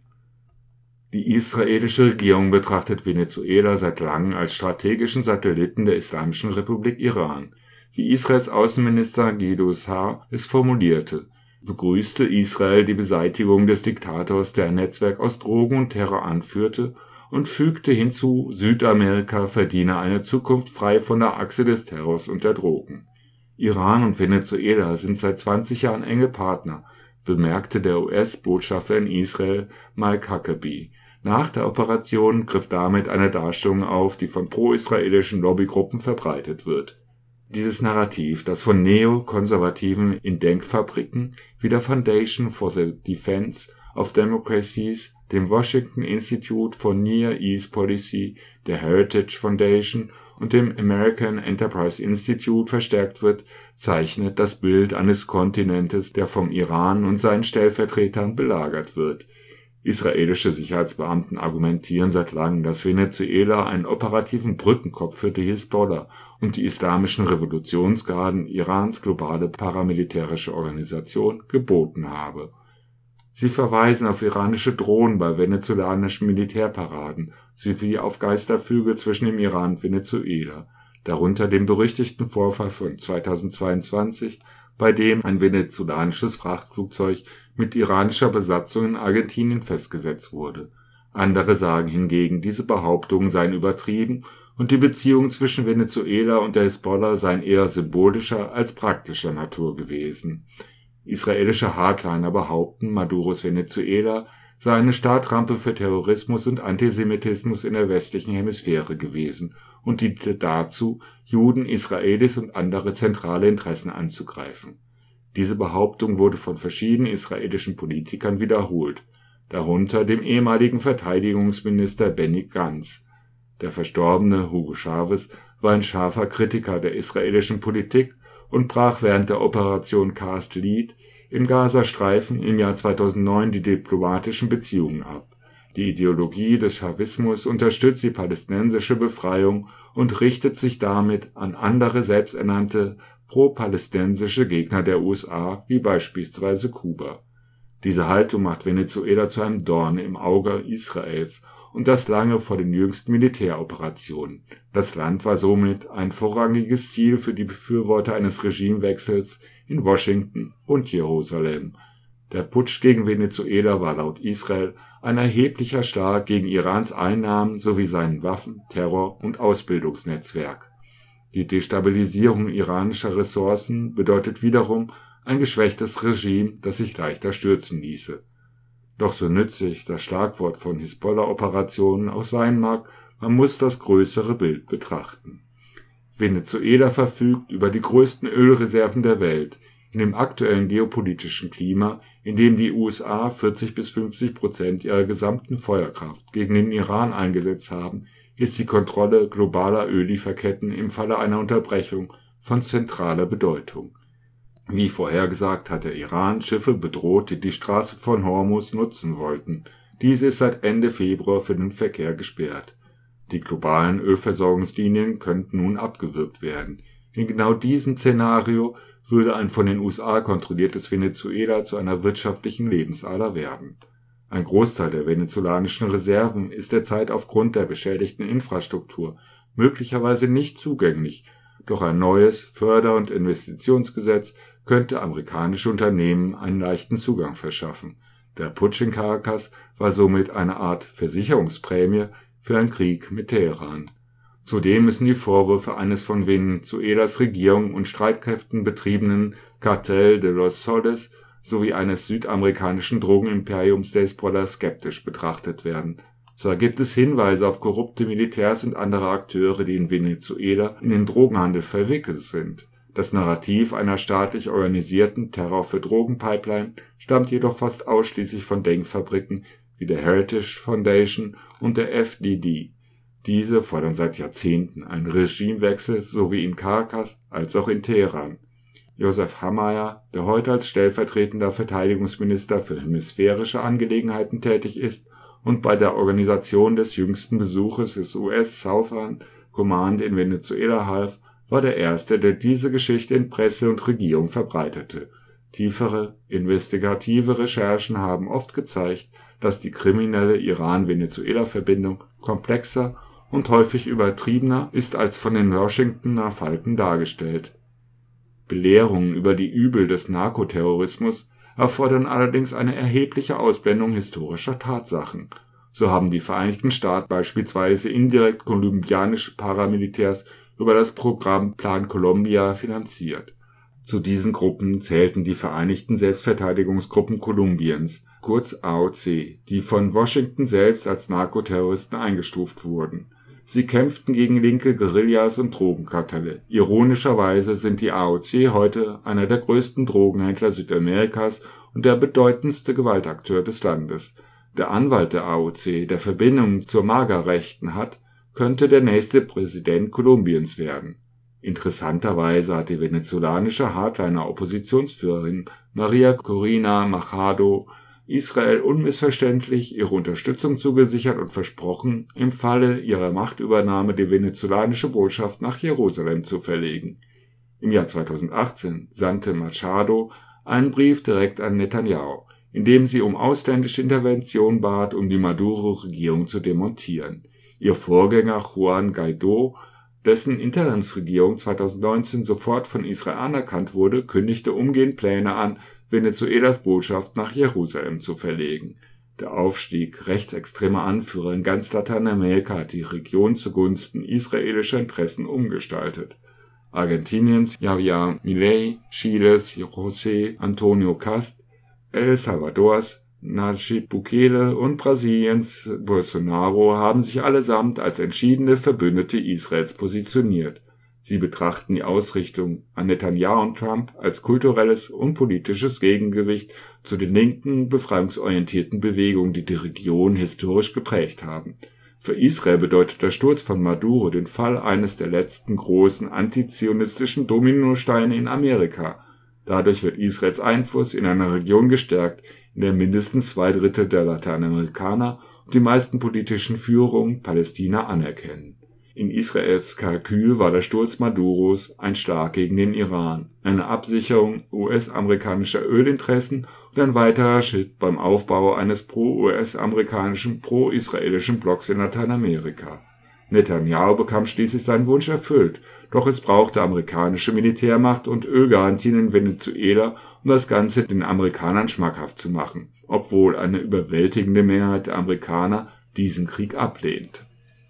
Die israelische Regierung betrachtet Venezuela seit langem als strategischen Satelliten der Islamischen Republik Iran. Wie Israels Außenminister Gideon Sa'ar es formulierte, begrüßte Israel die Beseitigung des Diktators, der ein Netzwerk aus Drogen und Terror anführte, und fügte hinzu, Südamerika verdiene eine Zukunft frei von der Achse des Terrors und der Drogen. Iran und Venezuela sind seit zwanzig Jahren enge Partner, bemerkte der U S-Botschafter in Israel Mike Huckabee. Nach der Operation griff damit eine Darstellung auf, die von pro-israelischen Lobbygruppen verbreitet wird. Dieses Narrativ, das von Neokonservativen in Denkfabriken wie der Foundation for the Defense of Democracies, dem Washington Institute for Near East Policy, der Heritage Foundation und dem American Enterprise Institute verstärkt wird, zeichnet das Bild eines Kontinentes, der vom Iran und seinen Stellvertretern belagert wird. Israelische Sicherheitsbeamten argumentieren seit langem, dass Venezuela einen operativen Brückenkopf für die Hisbollah und die Islamischen Revolutionsgarden, Irans globale paramilitärische Organisation, geboten habe. Sie verweisen auf iranische Drohnen bei venezolanischen Militärparaden sowie auf Geisterflüge zwischen dem Iran und Venezuela, darunter den berüchtigten Vorfall von zweitausendzweiundzwanzig, bei dem ein venezolanisches Frachtflugzeug mit iranischer Besatzung in Argentinien festgesetzt wurde. Andere sagen hingegen, diese Behauptungen seien übertrieben und die Beziehungen zwischen Venezuela und der Hisbollah seien eher symbolischer als praktischer Natur gewesen. Israelische Hardliner behaupten, Maduros Venezuela sei eine Startrampe für Terrorismus und Antisemitismus in der westlichen Hemisphäre gewesen und diente dazu, Juden, Israelis und andere zentrale Interessen anzugreifen. Diese Behauptung wurde von verschiedenen israelischen Politikern wiederholt, darunter dem ehemaligen Verteidigungsminister Benny Gantz. Der verstorbene Hugo Chavez war ein scharfer Kritiker der israelischen Politik und brach während der Operation Cast Lead im Gazastreifen im Jahr zweitausendneun die diplomatischen Beziehungen ab. Die Ideologie des Chavismus unterstützt die palästinensische Befreiung und richtet sich damit an andere selbsternannte pro-palästinensische Gegner der U S A, wie beispielsweise Kuba. Diese Haltung macht Venezuela zu einem Dorn im Auge Israels, und das lange vor den jüngsten Militäroperationen. Das Land war somit ein vorrangiges Ziel für die Befürworter eines Regimewechsels in Washington und Jerusalem. Der Putsch gegen Venezuela war laut Israel ein erheblicher Schlag gegen Irans Einnahmen sowie seinen Waffen-, Terror- und Ausbildungsnetzwerk. Die Destabilisierung iranischer Ressourcen bedeutet wiederum ein geschwächtes Regime, das sich leichter stürzen ließe. Doch so nützlich das Schlagwort von Hisbollah-Operationen auch sein mag, man muss das größere Bild betrachten. Venezuela verfügt über die größten Ölreserven der Welt. In dem aktuellen geopolitischen Klima, in dem die U S A vierzig bis fünfzig Prozent ihrer gesamten Feuerkraft gegen den Iran eingesetzt haben, ist die Kontrolle globaler Öllieferketten im Falle einer Unterbrechung von zentraler Bedeutung. Wie vorhergesagt hat der Iran Schiffe bedroht, die die Straße von Hormuz nutzen wollten. Diese ist seit Ende Februar für den Verkehr gesperrt. Die globalen Ölversorgungslinien könnten nun abgewürgt werden. In genau diesem Szenario würde ein von den U S A kontrolliertes Venezuela zu einer wirtschaftlichen Lebensader werden. Ein Großteil der venezolanischen Reserven ist derzeit aufgrund der beschädigten Infrastruktur möglicherweise nicht zugänglich, doch ein neues Förder- und Investitionsgesetz könnte amerikanische Unternehmen einen leichten Zugang verschaffen. Der Putsch in Caracas war somit eine Art Versicherungsprämie für einen Krieg mit Teheran. Zudem müssen die Vorwürfe eines von Venezuelas Regierung und Streitkräften betriebenen Cartel de los Soles sowie eines südamerikanischen Drogenimperiums der Hisbollah skeptisch betrachtet werden. Zwar gibt es Hinweise auf korrupte Militärs und andere Akteure, die in Venezuela in den Drogenhandel verwickelt sind. Das Narrativ einer staatlich organisierten Terror- für Drogenpipeline stammt jedoch fast ausschließlich von Denkfabriken wie der Heritage Foundation und der F D D. Diese fordern seit Jahrzehnten einen Regimewechsel sowie in Caracas als auch in Teheran. Joseph Hamayr, der heute als stellvertretender Verteidigungsminister für hemisphärische Angelegenheiten tätig ist und bei der Organisation des jüngsten Besuches des U S Southern Command in Venezuela half, war der Erste, der diese Geschichte in Presse und Regierung verbreitete. Tiefere, investigative Recherchen haben oft gezeigt, dass die kriminelle Iran-Venezuela-Verbindung komplexer und häufig übertriebener ist als von den Washingtoner Falken dargestellt. Belehrungen über die Übel des Narkoterrorismus erfordern allerdings eine erhebliche Ausblendung historischer Tatsachen. So haben die Vereinigten Staaten beispielsweise indirekt kolumbianische Paramilitärs über das Programm Plan Colombia finanziert. Zu diesen Gruppen zählten die Vereinigten Selbstverteidigungsgruppen Kolumbiens, kurz A O C, die von Washington selbst als Narkoterroristen eingestuft wurden. Sie kämpften gegen linke Guerillas und Drogenkartelle. Ironischerweise sind die A O C heute einer der größten Drogenhändler Südamerikas und der bedeutendste Gewaltakteur des Landes. Der Anwalt der A O C, der Verbindungen zur MAGA-Rechten hat, könnte der nächste Präsident Kolumbiens werden. Interessanterweise hat die venezolanische Hardliner-Oppositionsführerin Maria Corina Machado Israel unmissverständlich ihre Unterstützung zugesichert und versprochen, im Falle ihrer Machtübernahme die venezolanische Botschaft nach Jerusalem zu verlegen. Im Jahr zweitausendachtzehn sandte Machado einen Brief direkt an Netanyahu, in dem sie um ausländische Intervention bat, um die Maduro-Regierung zu demontieren. Ihr Vorgänger Juan Guaidó, dessen Interimsregierung zweitausendneunzehn sofort von Israel anerkannt wurde, kündigte umgehend Pläne an, Venezuelas Botschaft nach Jerusalem zu verlegen. Der Aufstieg rechtsextremer Anführer in ganz Lateinamerika hat die Region zugunsten israelischer Interessen umgestaltet. Argentiniens Javier Milei, Chiles José Antonio Cast, El Salvadors Nayib Bukele und Brasiliens Bolsonaro haben sich allesamt als entschiedene Verbündete Israels positioniert. Sie betrachten die Ausrichtung an Netanyahu und Trump als kulturelles und politisches Gegengewicht zu den linken, befreiungsorientierten Bewegungen, die die Region historisch geprägt haben. Für Israel bedeutet der Sturz von Maduro den Fall eines der letzten großen antizionistischen Dominosteine in Amerika. Dadurch wird Israels Einfluss in einer Region gestärkt, in der mindestens zwei Drittel der Lateinamerikaner und die meisten politischen Führungen Palästina anerkennen. In Israels Kalkül war der Sturz Maduros ein Schlag gegen den Iran, eine Absicherung U S-amerikanischer Ölinteressen und ein weiterer Schritt beim Aufbau eines pro-U S-amerikanischen, pro-israelischen Blocks in Lateinamerika. Netanyahu bekam schließlich seinen Wunsch erfüllt, doch es brauchte amerikanische Militärmacht und Ölgarantien in Venezuela, um das Ganze den Amerikanern schmackhaft zu machen, obwohl eine überwältigende Mehrheit der Amerikaner diesen Krieg ablehnt.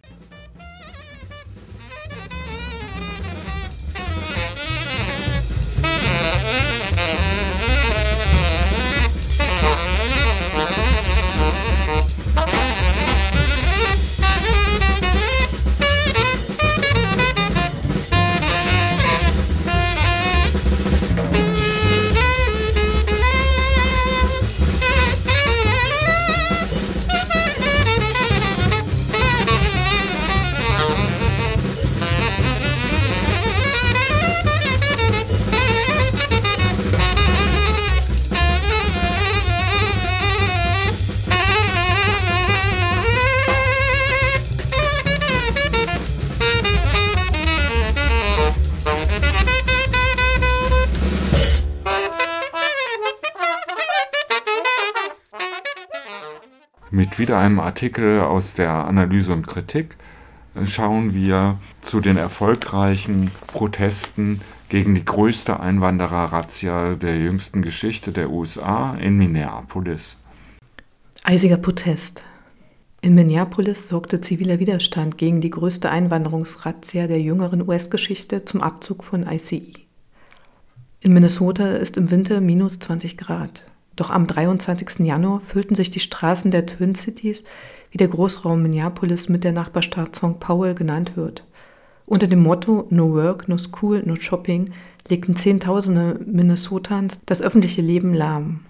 Mit wieder einem Artikel aus der Analyse und Kritik schauen wir zu den erfolgreichen Protesten gegen die größte Einwanderer-Razzia der jüngsten Geschichte der U S A in Minneapolis. Eisiger Protest. In Minneapolis sorgte ziviler Widerstand gegen die größte Einwanderungsrazzia der jüngeren U S-Geschichte zum Abzug von ICE. In Minnesota ist im Winter minus zwanzig Grad. Doch am dreiundzwanzigsten Januar füllten sich die Straßen der Twin Cities, wie der Großraum Minneapolis mit der Nachbarstadt Sankt Paul genannt wird. Unter dem Motto No Work, No School, No Shopping legten Zehntausende Minnesotans das öffentliche Leben lahm.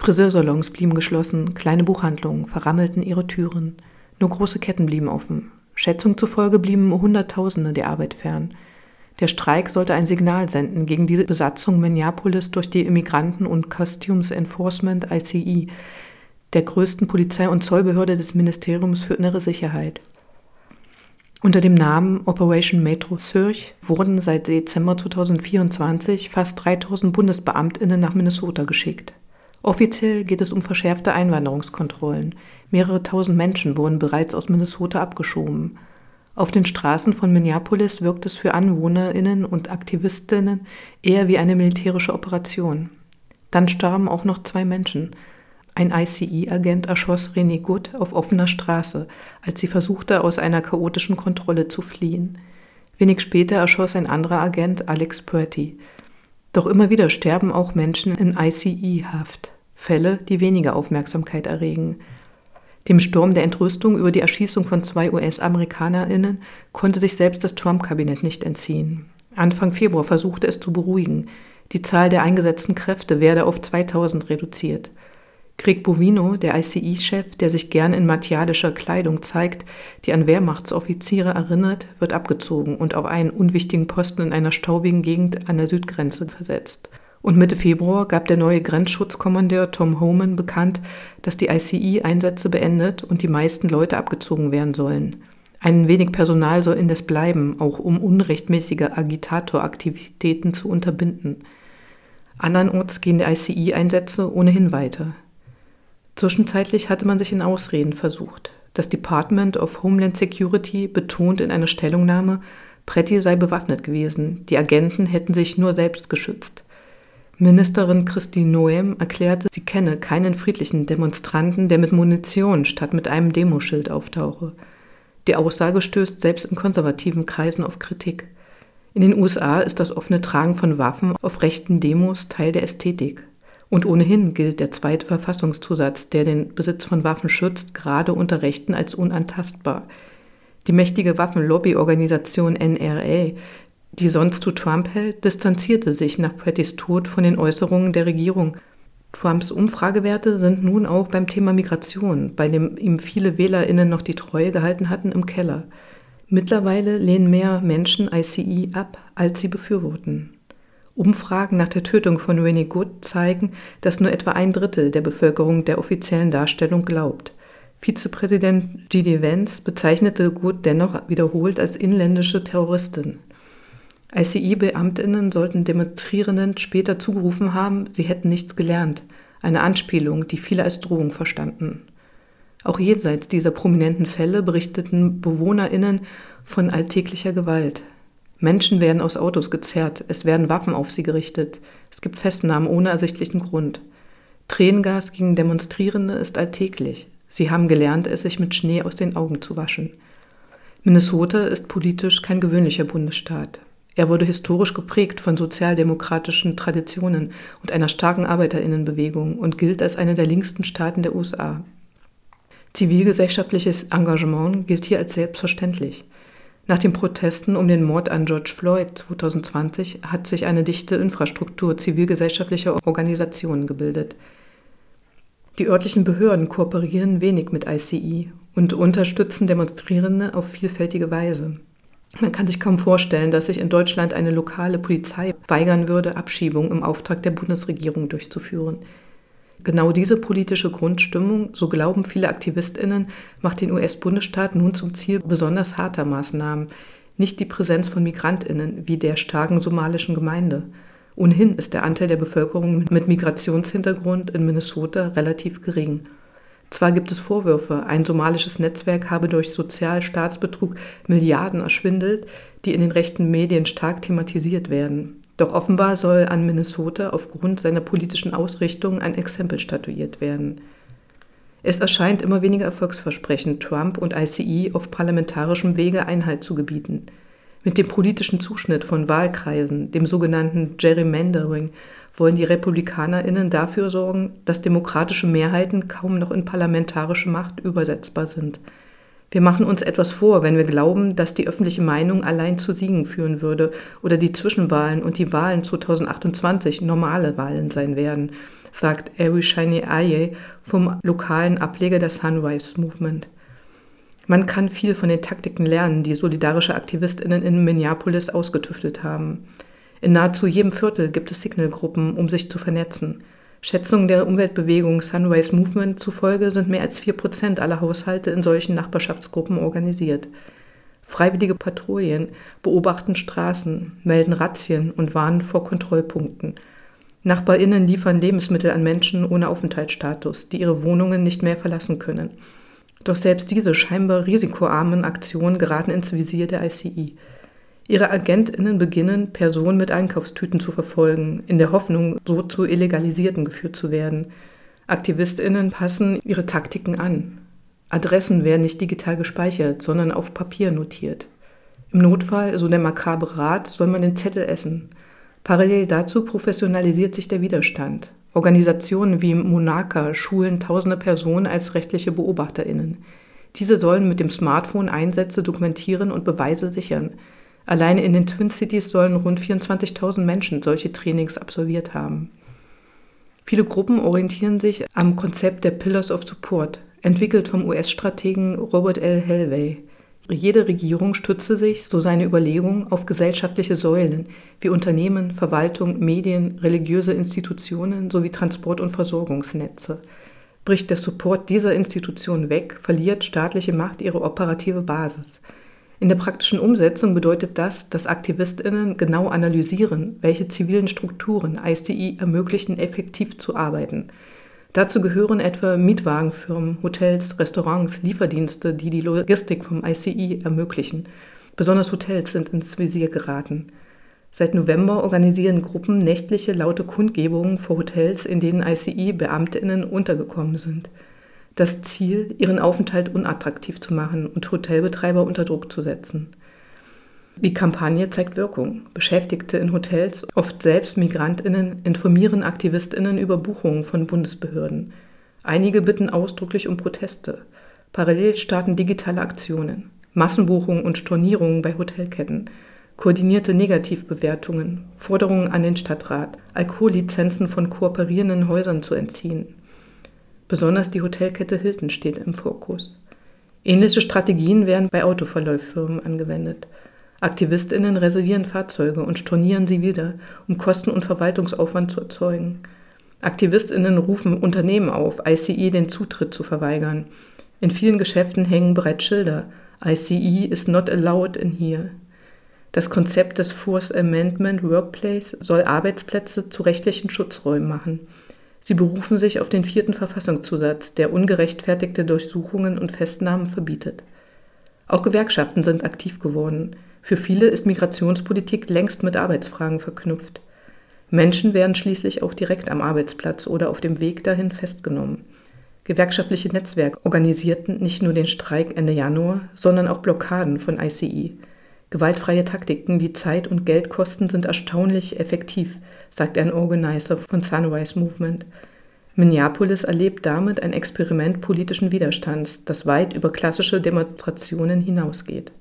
Friseursalons blieben geschlossen, kleine Buchhandlungen verrammelten ihre Türen, nur große Ketten blieben offen. Schätzungen zufolge blieben Hunderttausende der Arbeit fern. Der Streik sollte ein Signal senden gegen die Besatzung Minneapolis durch die Immigranten- und Customs Enforcement I C E, der größten Polizei- und Zollbehörde des Ministeriums für innere Sicherheit. Unter dem Namen Operation Metro Surge wurden seit Dezember zweitausendvierundzwanzig fast dreitausend BundesbeamtInnen nach Minnesota geschickt. Offiziell geht es um verschärfte Einwanderungskontrollen. Mehrere tausend Menschen wurden bereits aus Minnesota abgeschoben. Auf den Straßen von Minneapolis wirkt es für AnwohnerInnen und AktivistInnen eher wie eine militärische Operation. Dann starben auch noch zwei Menschen. Ein I C E-Agent erschoss Renee Good auf offener Straße, als sie versuchte, aus einer chaotischen Kontrolle zu fliehen. Wenig später erschoss ein anderer Agent Alex Purdy. Doch immer wieder sterben auch Menschen in I C E-Haft. Fälle, die weniger Aufmerksamkeit erregen. Dem Sturm der Entrüstung über die Erschießung von zwei U S-AmerikanerInnen konnte sich selbst das Trump-Kabinett nicht entziehen. Anfang Februar versuchte es zu beruhigen. Die Zahl der eingesetzten Kräfte werde auf zweitausend reduziert. Greg Bovino, der I C E-Chef, der sich gern in martialischer Kleidung zeigt, die an Wehrmachtsoffiziere erinnert, wird abgezogen und auf einen unwichtigen Posten in einer staubigen Gegend an der Südgrenze versetzt. Und Mitte Februar gab der neue Grenzschutzkommandeur Tom Homan bekannt, dass die I C E-Einsätze beendet und die meisten Leute abgezogen werden sollen. Ein wenig Personal soll indes bleiben, auch um unrechtmäßige Agitatoraktivitäten zu unterbinden. Andernorts gehen die I C E-Einsätze ohnehin weiter. Zwischenzeitlich hatte man sich in Ausreden versucht. Das Department of Homeland Security betont in einer Stellungnahme, Prätti sei bewaffnet gewesen, die Agenten hätten sich nur selbst geschützt. Ministerin Kristi Noem erklärte, sie kenne keinen friedlichen Demonstranten, der mit Munition statt mit einem Demoschild auftauche. Die Aussage stößt selbst in konservativen Kreisen auf Kritik. In den U S A ist das offene Tragen von Waffen auf rechten Demos Teil der Ästhetik. Und ohnehin gilt der zweite Verfassungszusatz, der den Besitz von Waffen schützt, gerade unter Rechten als unantastbar. Die mächtige Waffenlobbyorganisation N R A, die sonst zu Trump hält, distanzierte sich nach Prettys Tod von den Äußerungen der Regierung. Trumps Umfragewerte sind nun auch beim Thema Migration, bei dem ihm viele WählerInnen noch die Treue gehalten hatten, im Keller. Mittlerweile lehnen mehr Menschen I C E ab, als sie befürworten. Umfragen nach der Tötung von Renee Good zeigen, dass nur etwa ein Drittel der Bevölkerung der offiziellen Darstellung glaubt. Vizepräsident J D Vance bezeichnete Good dennoch wiederholt als inländische Terroristin. I C E-BeamtInnen sollten Demonstrierenden später zugerufen haben, sie hätten nichts gelernt, eine Anspielung, die viele als Drohung verstanden. Auch jenseits dieser prominenten Fälle berichteten BewohnerInnen von alltäglicher Gewalt. Menschen werden aus Autos gezerrt, es werden Waffen auf sie gerichtet, es gibt Festnahmen ohne ersichtlichen Grund. Tränengas gegen Demonstrierende ist alltäglich. Sie haben gelernt, es sich mit Schnee aus den Augen zu waschen. Minnesota ist politisch kein gewöhnlicher Bundesstaat. Er wurde historisch geprägt von sozialdemokratischen Traditionen und einer starken ArbeiterInnenbewegung und gilt als einer der linksten Staaten der U S A. Zivilgesellschaftliches Engagement gilt hier als selbstverständlich. Nach den Protesten um den Mord an George Floyd zweitausendzwanzig hat sich eine dichte Infrastruktur zivilgesellschaftlicher Organisationen gebildet. Die örtlichen Behörden kooperieren wenig mit I C E und unterstützen Demonstrierende auf vielfältige Weise. Man kann sich kaum vorstellen, dass sich in Deutschland eine lokale Polizei weigern würde, Abschiebungen im Auftrag der Bundesregierung durchzuführen. Genau diese politische Grundstimmung, so glauben viele AktivistInnen, macht den U S-Bundesstaat nun zum Ziel besonders harter Maßnahmen, nicht die Präsenz von MigrantInnen wie der starken somalischen Gemeinde. Ohnehin ist der Anteil der Bevölkerung mit Migrationshintergrund in Minnesota relativ gering. Zwar gibt es Vorwürfe, ein somalisches Netzwerk habe durch Sozialstaatsbetrug Milliarden erschwindelt, die in den rechten Medien stark thematisiert werden. Doch offenbar soll an Minnesota aufgrund seiner politischen Ausrichtung ein Exempel statuiert werden. Es erscheint immer weniger erfolgsversprechend, Trump und I C E auf parlamentarischem Wege Einhalt zu gebieten. Mit dem politischen Zuschnitt von Wahlkreisen, dem sogenannten Gerrymandering, wollen die RepublikanerInnen dafür sorgen, dass demokratische Mehrheiten kaum noch in parlamentarische Macht übersetzbar sind. Wir machen uns etwas vor, wenn wir glauben, dass die öffentliche Meinung allein zu Siegen führen würde oder die Zwischenwahlen und die Wahlen zweitausendachtundzwanzig normale Wahlen sein werden, sagt Arishani Aye vom lokalen Ableger der Sunrise Movement. Man kann viel von den Taktiken lernen, die solidarische AktivistInnen in Minneapolis ausgetüftelt haben. In nahezu jedem Viertel gibt es Signalgruppen, um sich zu vernetzen. Schätzungen der Umweltbewegung Sunrise Movement zufolge sind mehr als vier Prozent aller Haushalte in solchen Nachbarschaftsgruppen organisiert. Freiwillige Patrouillen beobachten Straßen, melden Razzien und warnen vor Kontrollpunkten. NachbarInnen liefern Lebensmittel an Menschen ohne Aufenthaltsstatus, die ihre Wohnungen nicht mehr verlassen können. Doch selbst diese scheinbar risikoarmen Aktionen geraten ins Visier der I C E. Ihre AgentInnen beginnen, Personen mit Einkaufstüten zu verfolgen, in der Hoffnung, so zu Illegalisierten geführt zu werden. AktivistInnen passen ihre Taktiken an. Adressen werden nicht digital gespeichert, sondern auf Papier notiert. Im Notfall, so der makabre Rat, soll man den Zettel essen. Parallel dazu professionalisiert sich der Widerstand. Organisationen wie Monarca schulen tausende Personen als rechtliche BeobachterInnen. Diese sollen mit dem Smartphone Einsätze dokumentieren und Beweise sichern. Alleine in den Twin Cities sollen rund vierundzwanzigtausend Menschen solche Trainings absolviert haben. Viele Gruppen orientieren sich am Konzept der Pillars of Support, entwickelt vom U S-Strategen Robert L. Helway. Jede Regierung stütze sich, so seine Überlegung, auf gesellschaftliche Säulen wie Unternehmen, Verwaltung, Medien, religiöse Institutionen sowie Transport- und Versorgungsnetze. Bricht der Support dieser Institutionen weg, verliert staatliche Macht ihre operative Basis. In der praktischen Umsetzung bedeutet das, dass AktivistInnen genau analysieren, welche zivilen Strukturen I C E ermöglichen, effektiv zu arbeiten. Dazu gehören etwa Mietwagenfirmen, Hotels, Restaurants, Lieferdienste, die die Logistik vom I C E ermöglichen. Besonders Hotels sind ins Visier geraten. Seit November organisieren Gruppen nächtliche laute Kundgebungen vor Hotels, in denen I C E-BeamtInnen untergekommen sind. Das Ziel, ihren Aufenthalt unattraktiv zu machen und Hotelbetreiber unter Druck zu setzen. Die Kampagne zeigt Wirkung. Beschäftigte in Hotels, oft selbst MigrantInnen, informieren AktivistInnen über Buchungen von Bundesbehörden. Einige bitten ausdrücklich um Proteste. Parallel starten digitale Aktionen, Massenbuchungen und Stornierungen bei Hotelketten, koordinierte Negativbewertungen, Forderungen an den Stadtrat, Alkohollizenzen von kooperierenden Häusern zu entziehen. Besonders die Hotelkette Hilton steht im Fokus. Ähnliche Strategien werden bei Autoverleihfirmen angewendet. AktivistInnen reservieren Fahrzeuge und stornieren sie wieder, um Kosten- und Verwaltungsaufwand zu erzeugen. AktivistInnen rufen Unternehmen auf, I C E den Zutritt zu verweigern. In vielen Geschäften hängen bereits Schilder. I C E is not allowed in here. Das Konzept des Fourth Amendment Workplace soll Arbeitsplätze zu rechtlichen Schutzräumen machen. Sie berufen sich auf den vierten Verfassungszusatz, der ungerechtfertigte Durchsuchungen und Festnahmen verbietet. Auch Gewerkschaften sind aktiv geworden. Für viele ist Migrationspolitik längst mit Arbeitsfragen verknüpft. Menschen werden schließlich auch direkt am Arbeitsplatz oder auf dem Weg dahin festgenommen. Gewerkschaftliche Netzwerke organisierten nicht nur den Streik Ende Januar, sondern auch Blockaden von I C E. Gewaltfreie Taktiken, die Zeit und Geld kosten, sind erstaunlich effektiv, sagt ein Organizer von Sunrise Movement. Minneapolis erlebt damit ein Experiment politischen Widerstands, das weit über klassische Demonstrationen hinausgeht.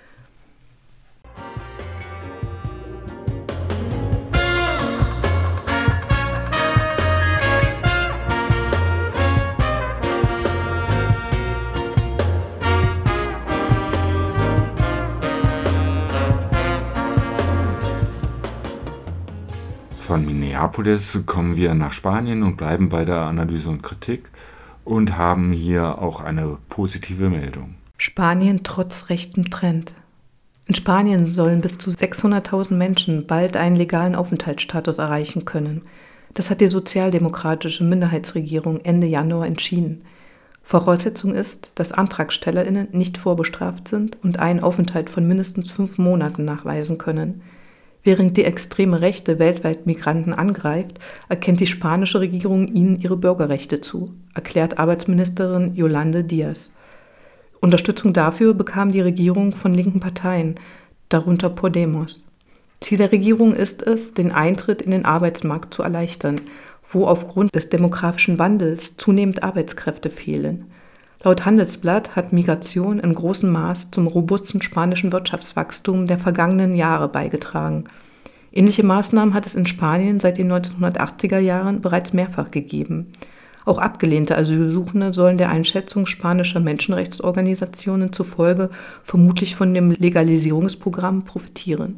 Von Minneapolis kommen wir nach Spanien und bleiben bei der Analyse und Kritik und haben hier auch eine positive Meldung. Spanien trotz rechtem Trend. In Spanien sollen bis zu sechshunderttausend Menschen bald einen legalen Aufenthaltsstatus erreichen können. Das hat die sozialdemokratische Minderheitsregierung Ende Januar entschieden. Voraussetzung ist, dass AntragstellerInnen nicht vorbestraft sind und einen Aufenthalt von mindestens fünf Monaten nachweisen können. Während die extreme Rechte weltweit Migranten angreift, erkennt die spanische Regierung ihnen ihre Bürgerrechte zu, erklärt Arbeitsministerin Yolanda Díaz. Unterstützung dafür bekam die Regierung von linken Parteien, darunter Podemos. Ziel der Regierung ist es, den Eintritt in den Arbeitsmarkt zu erleichtern, wo aufgrund des demografischen Wandels zunehmend Arbeitskräfte fehlen. Laut Handelsblatt hat Migration in großem Maß zum robusten spanischen Wirtschaftswachstum der vergangenen Jahre beigetragen. Ähnliche Maßnahmen hat es in Spanien seit den neunzehnhundertachtziger Jahren bereits mehrfach gegeben. Auch abgelehnte Asylsuchende sollen der Einschätzung spanischer Menschenrechtsorganisationen zufolge vermutlich von dem Legalisierungsprogramm profitieren.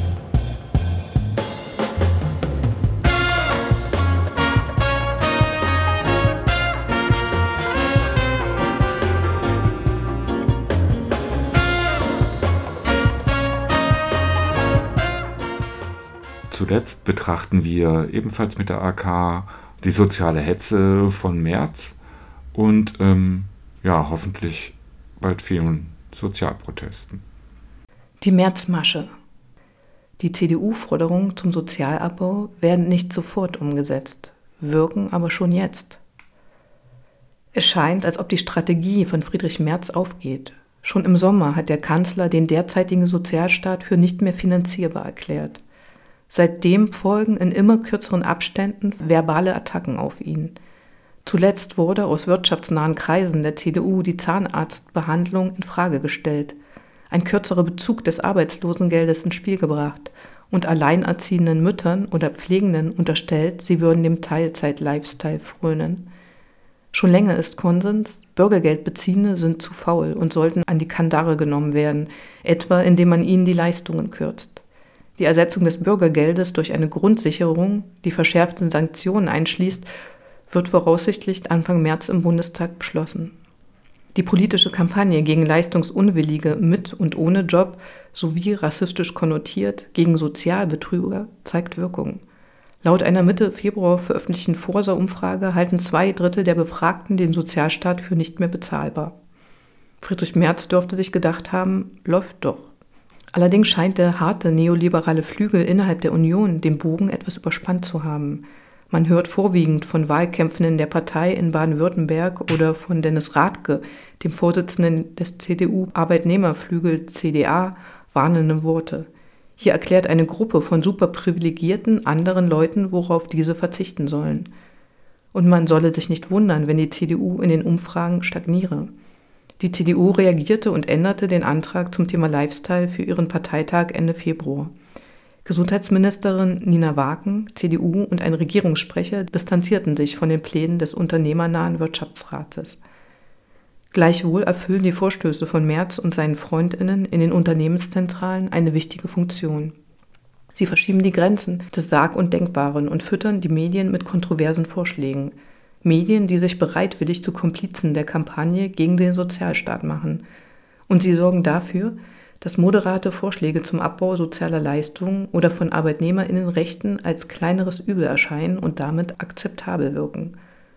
Zuletzt betrachten wir ebenfalls mit der A K die soziale Hetze von März und ähm, ja, hoffentlich bald vielen Sozialprotesten. Die Märzmasche. Die C D U-Forderungen zum Sozialabbau werden nicht sofort umgesetzt, wirken aber schon jetzt. Es scheint, als ob die Strategie von Friedrich Merz aufgeht. Schon im Sommer hat der Kanzler den derzeitigen Sozialstaat für nicht mehr finanzierbar erklärt. Seitdem folgen in immer kürzeren Abständen verbale Attacken auf ihn. Zuletzt wurde aus wirtschaftsnahen Kreisen der C D U die Zahnarztbehandlung in Frage gestellt, ein kürzerer Bezug des Arbeitslosengeldes ins Spiel gebracht und alleinerziehenden Müttern oder Pflegenden unterstellt, sie würden dem Teilzeit-Lifestyle frönen. Schon länger ist Konsens, Bürgergeldbeziehende sind zu faul und sollten an die Kandare genommen werden, etwa indem man ihnen die Leistungen kürzt. Die Ersetzung des Bürgergeldes durch eine Grundsicherung, die verschärften Sanktionen einschließt, wird voraussichtlich Anfang März im Bundestag beschlossen. Die politische Kampagne gegen Leistungsunwillige mit und ohne Job sowie rassistisch konnotiert gegen Sozialbetrüger zeigt Wirkung. Laut einer Mitte Februar veröffentlichten Forsa-Umfrage halten zwei Drittel der Befragten den Sozialstaat für nicht mehr bezahlbar. Friedrich Merz dürfte sich gedacht haben, läuft doch. Allerdings scheint der harte neoliberale Flügel innerhalb der Union den Bogen etwas überspannt zu haben. Man hört vorwiegend von Wahlkämpfen in der Partei in Baden-Württemberg oder von Dennis Rathke, dem Vorsitzenden des C D U-Arbeitnehmerflügel C D A, warnende Worte. Hier erklärt eine Gruppe von superprivilegierten anderen Leuten, worauf diese verzichten sollen. Und man solle sich nicht wundern, wenn die C D U in den Umfragen stagniere. Die C D U reagierte und änderte den Antrag zum Thema Lifestyle für ihren Parteitag Ende Februar. Gesundheitsministerin Nina Waken, C D U und ein Regierungssprecher distanzierten sich von den Plänen des unternehmernahen Wirtschaftsrates. Gleichwohl erfüllen die Vorstöße von Merz und seinen FreundInnen in den Unternehmenszentralen eine wichtige Funktion. Sie verschieben die Grenzen des Sag- und Denkbaren und füttern die Medien mit kontroversen Vorschlägen. Medien, die sich bereitwillig zu Komplizen der Kampagne gegen den Sozialstaat machen. Und sie sorgen dafür, dass moderate Vorschläge zum Abbau sozialer Leistungen oder von ArbeitnehmerInnenrechten als kleineres Übel erscheinen und damit akzeptabel wirken.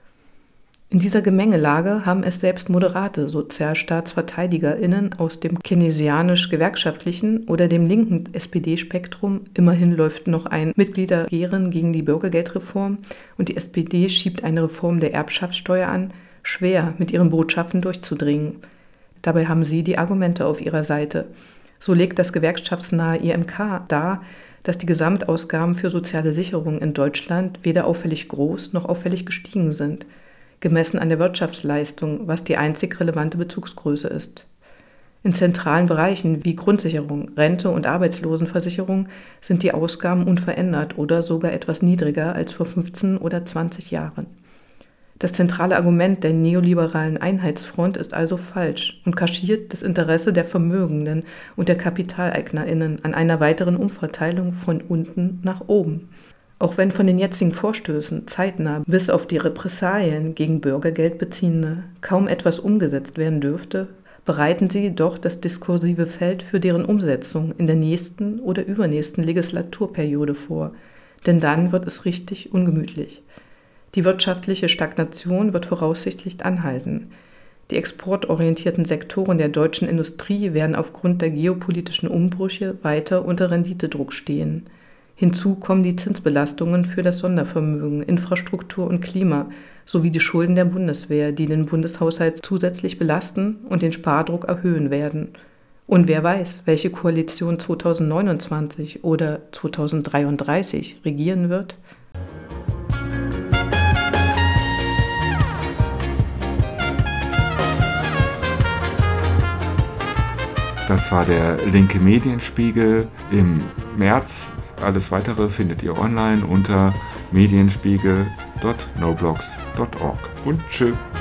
In dieser Gemengelage haben es selbst moderate SozialstaatsverteidigerInnen aus dem keynesianisch-gewerkschaftlichen oder dem linken S P D-Spektrum, immerhin läuft noch ein Mitgliederbegehren gegen die Bürgergeldreform und die S P D schiebt eine Reform der Erbschaftssteuer an, schwer mit ihren Botschaften durchzudringen. Dabei haben sie die Argumente auf ihrer Seite. So legt das gewerkschaftsnahe I M K dar, dass die Gesamtausgaben für soziale Sicherung in Deutschland weder auffällig groß noch auffällig gestiegen sind, gemessen an der Wirtschaftsleistung, was die einzig relevante Bezugsgröße ist. In zentralen Bereichen wie Grundsicherung, Rente und Arbeitslosenversicherung sind die Ausgaben unverändert oder sogar etwas niedriger als vor fünfzehn oder zwanzig Jahren. Das zentrale Argument der neoliberalen Einheitsfront ist also falsch und kaschiert das Interesse der Vermögenden und der KapitaleignerInnen an einer weiteren Umverteilung von unten nach oben. Auch wenn von den jetzigen Vorstößen zeitnah bis auf die Repressalien gegen Bürgergeldbeziehende kaum etwas umgesetzt werden dürfte, bereiten sie doch das diskursive Feld für deren Umsetzung in der nächsten oder übernächsten Legislaturperiode vor, denn dann wird es richtig ungemütlich. Die wirtschaftliche Stagnation wird voraussichtlich anhalten. Die exportorientierten Sektoren der deutschen Industrie werden aufgrund der geopolitischen Umbrüche weiter unter Renditedruck stehen. Hinzu kommen die Zinsbelastungen für das Sondervermögen, Infrastruktur und Klima sowie die Schulden der Bundeswehr, die den Bundeshaushalt zusätzlich belasten und den Spardruck erhöhen werden. Und wer weiß, welche Koalition zweitausendneunundzwanzig oder zweitausenddreiunddreißig regieren wird? Das war der linke Medienspiegel im März. Alles Weitere findet ihr online unter medienspiegel punkt noblogs punkt org. Und tschüss.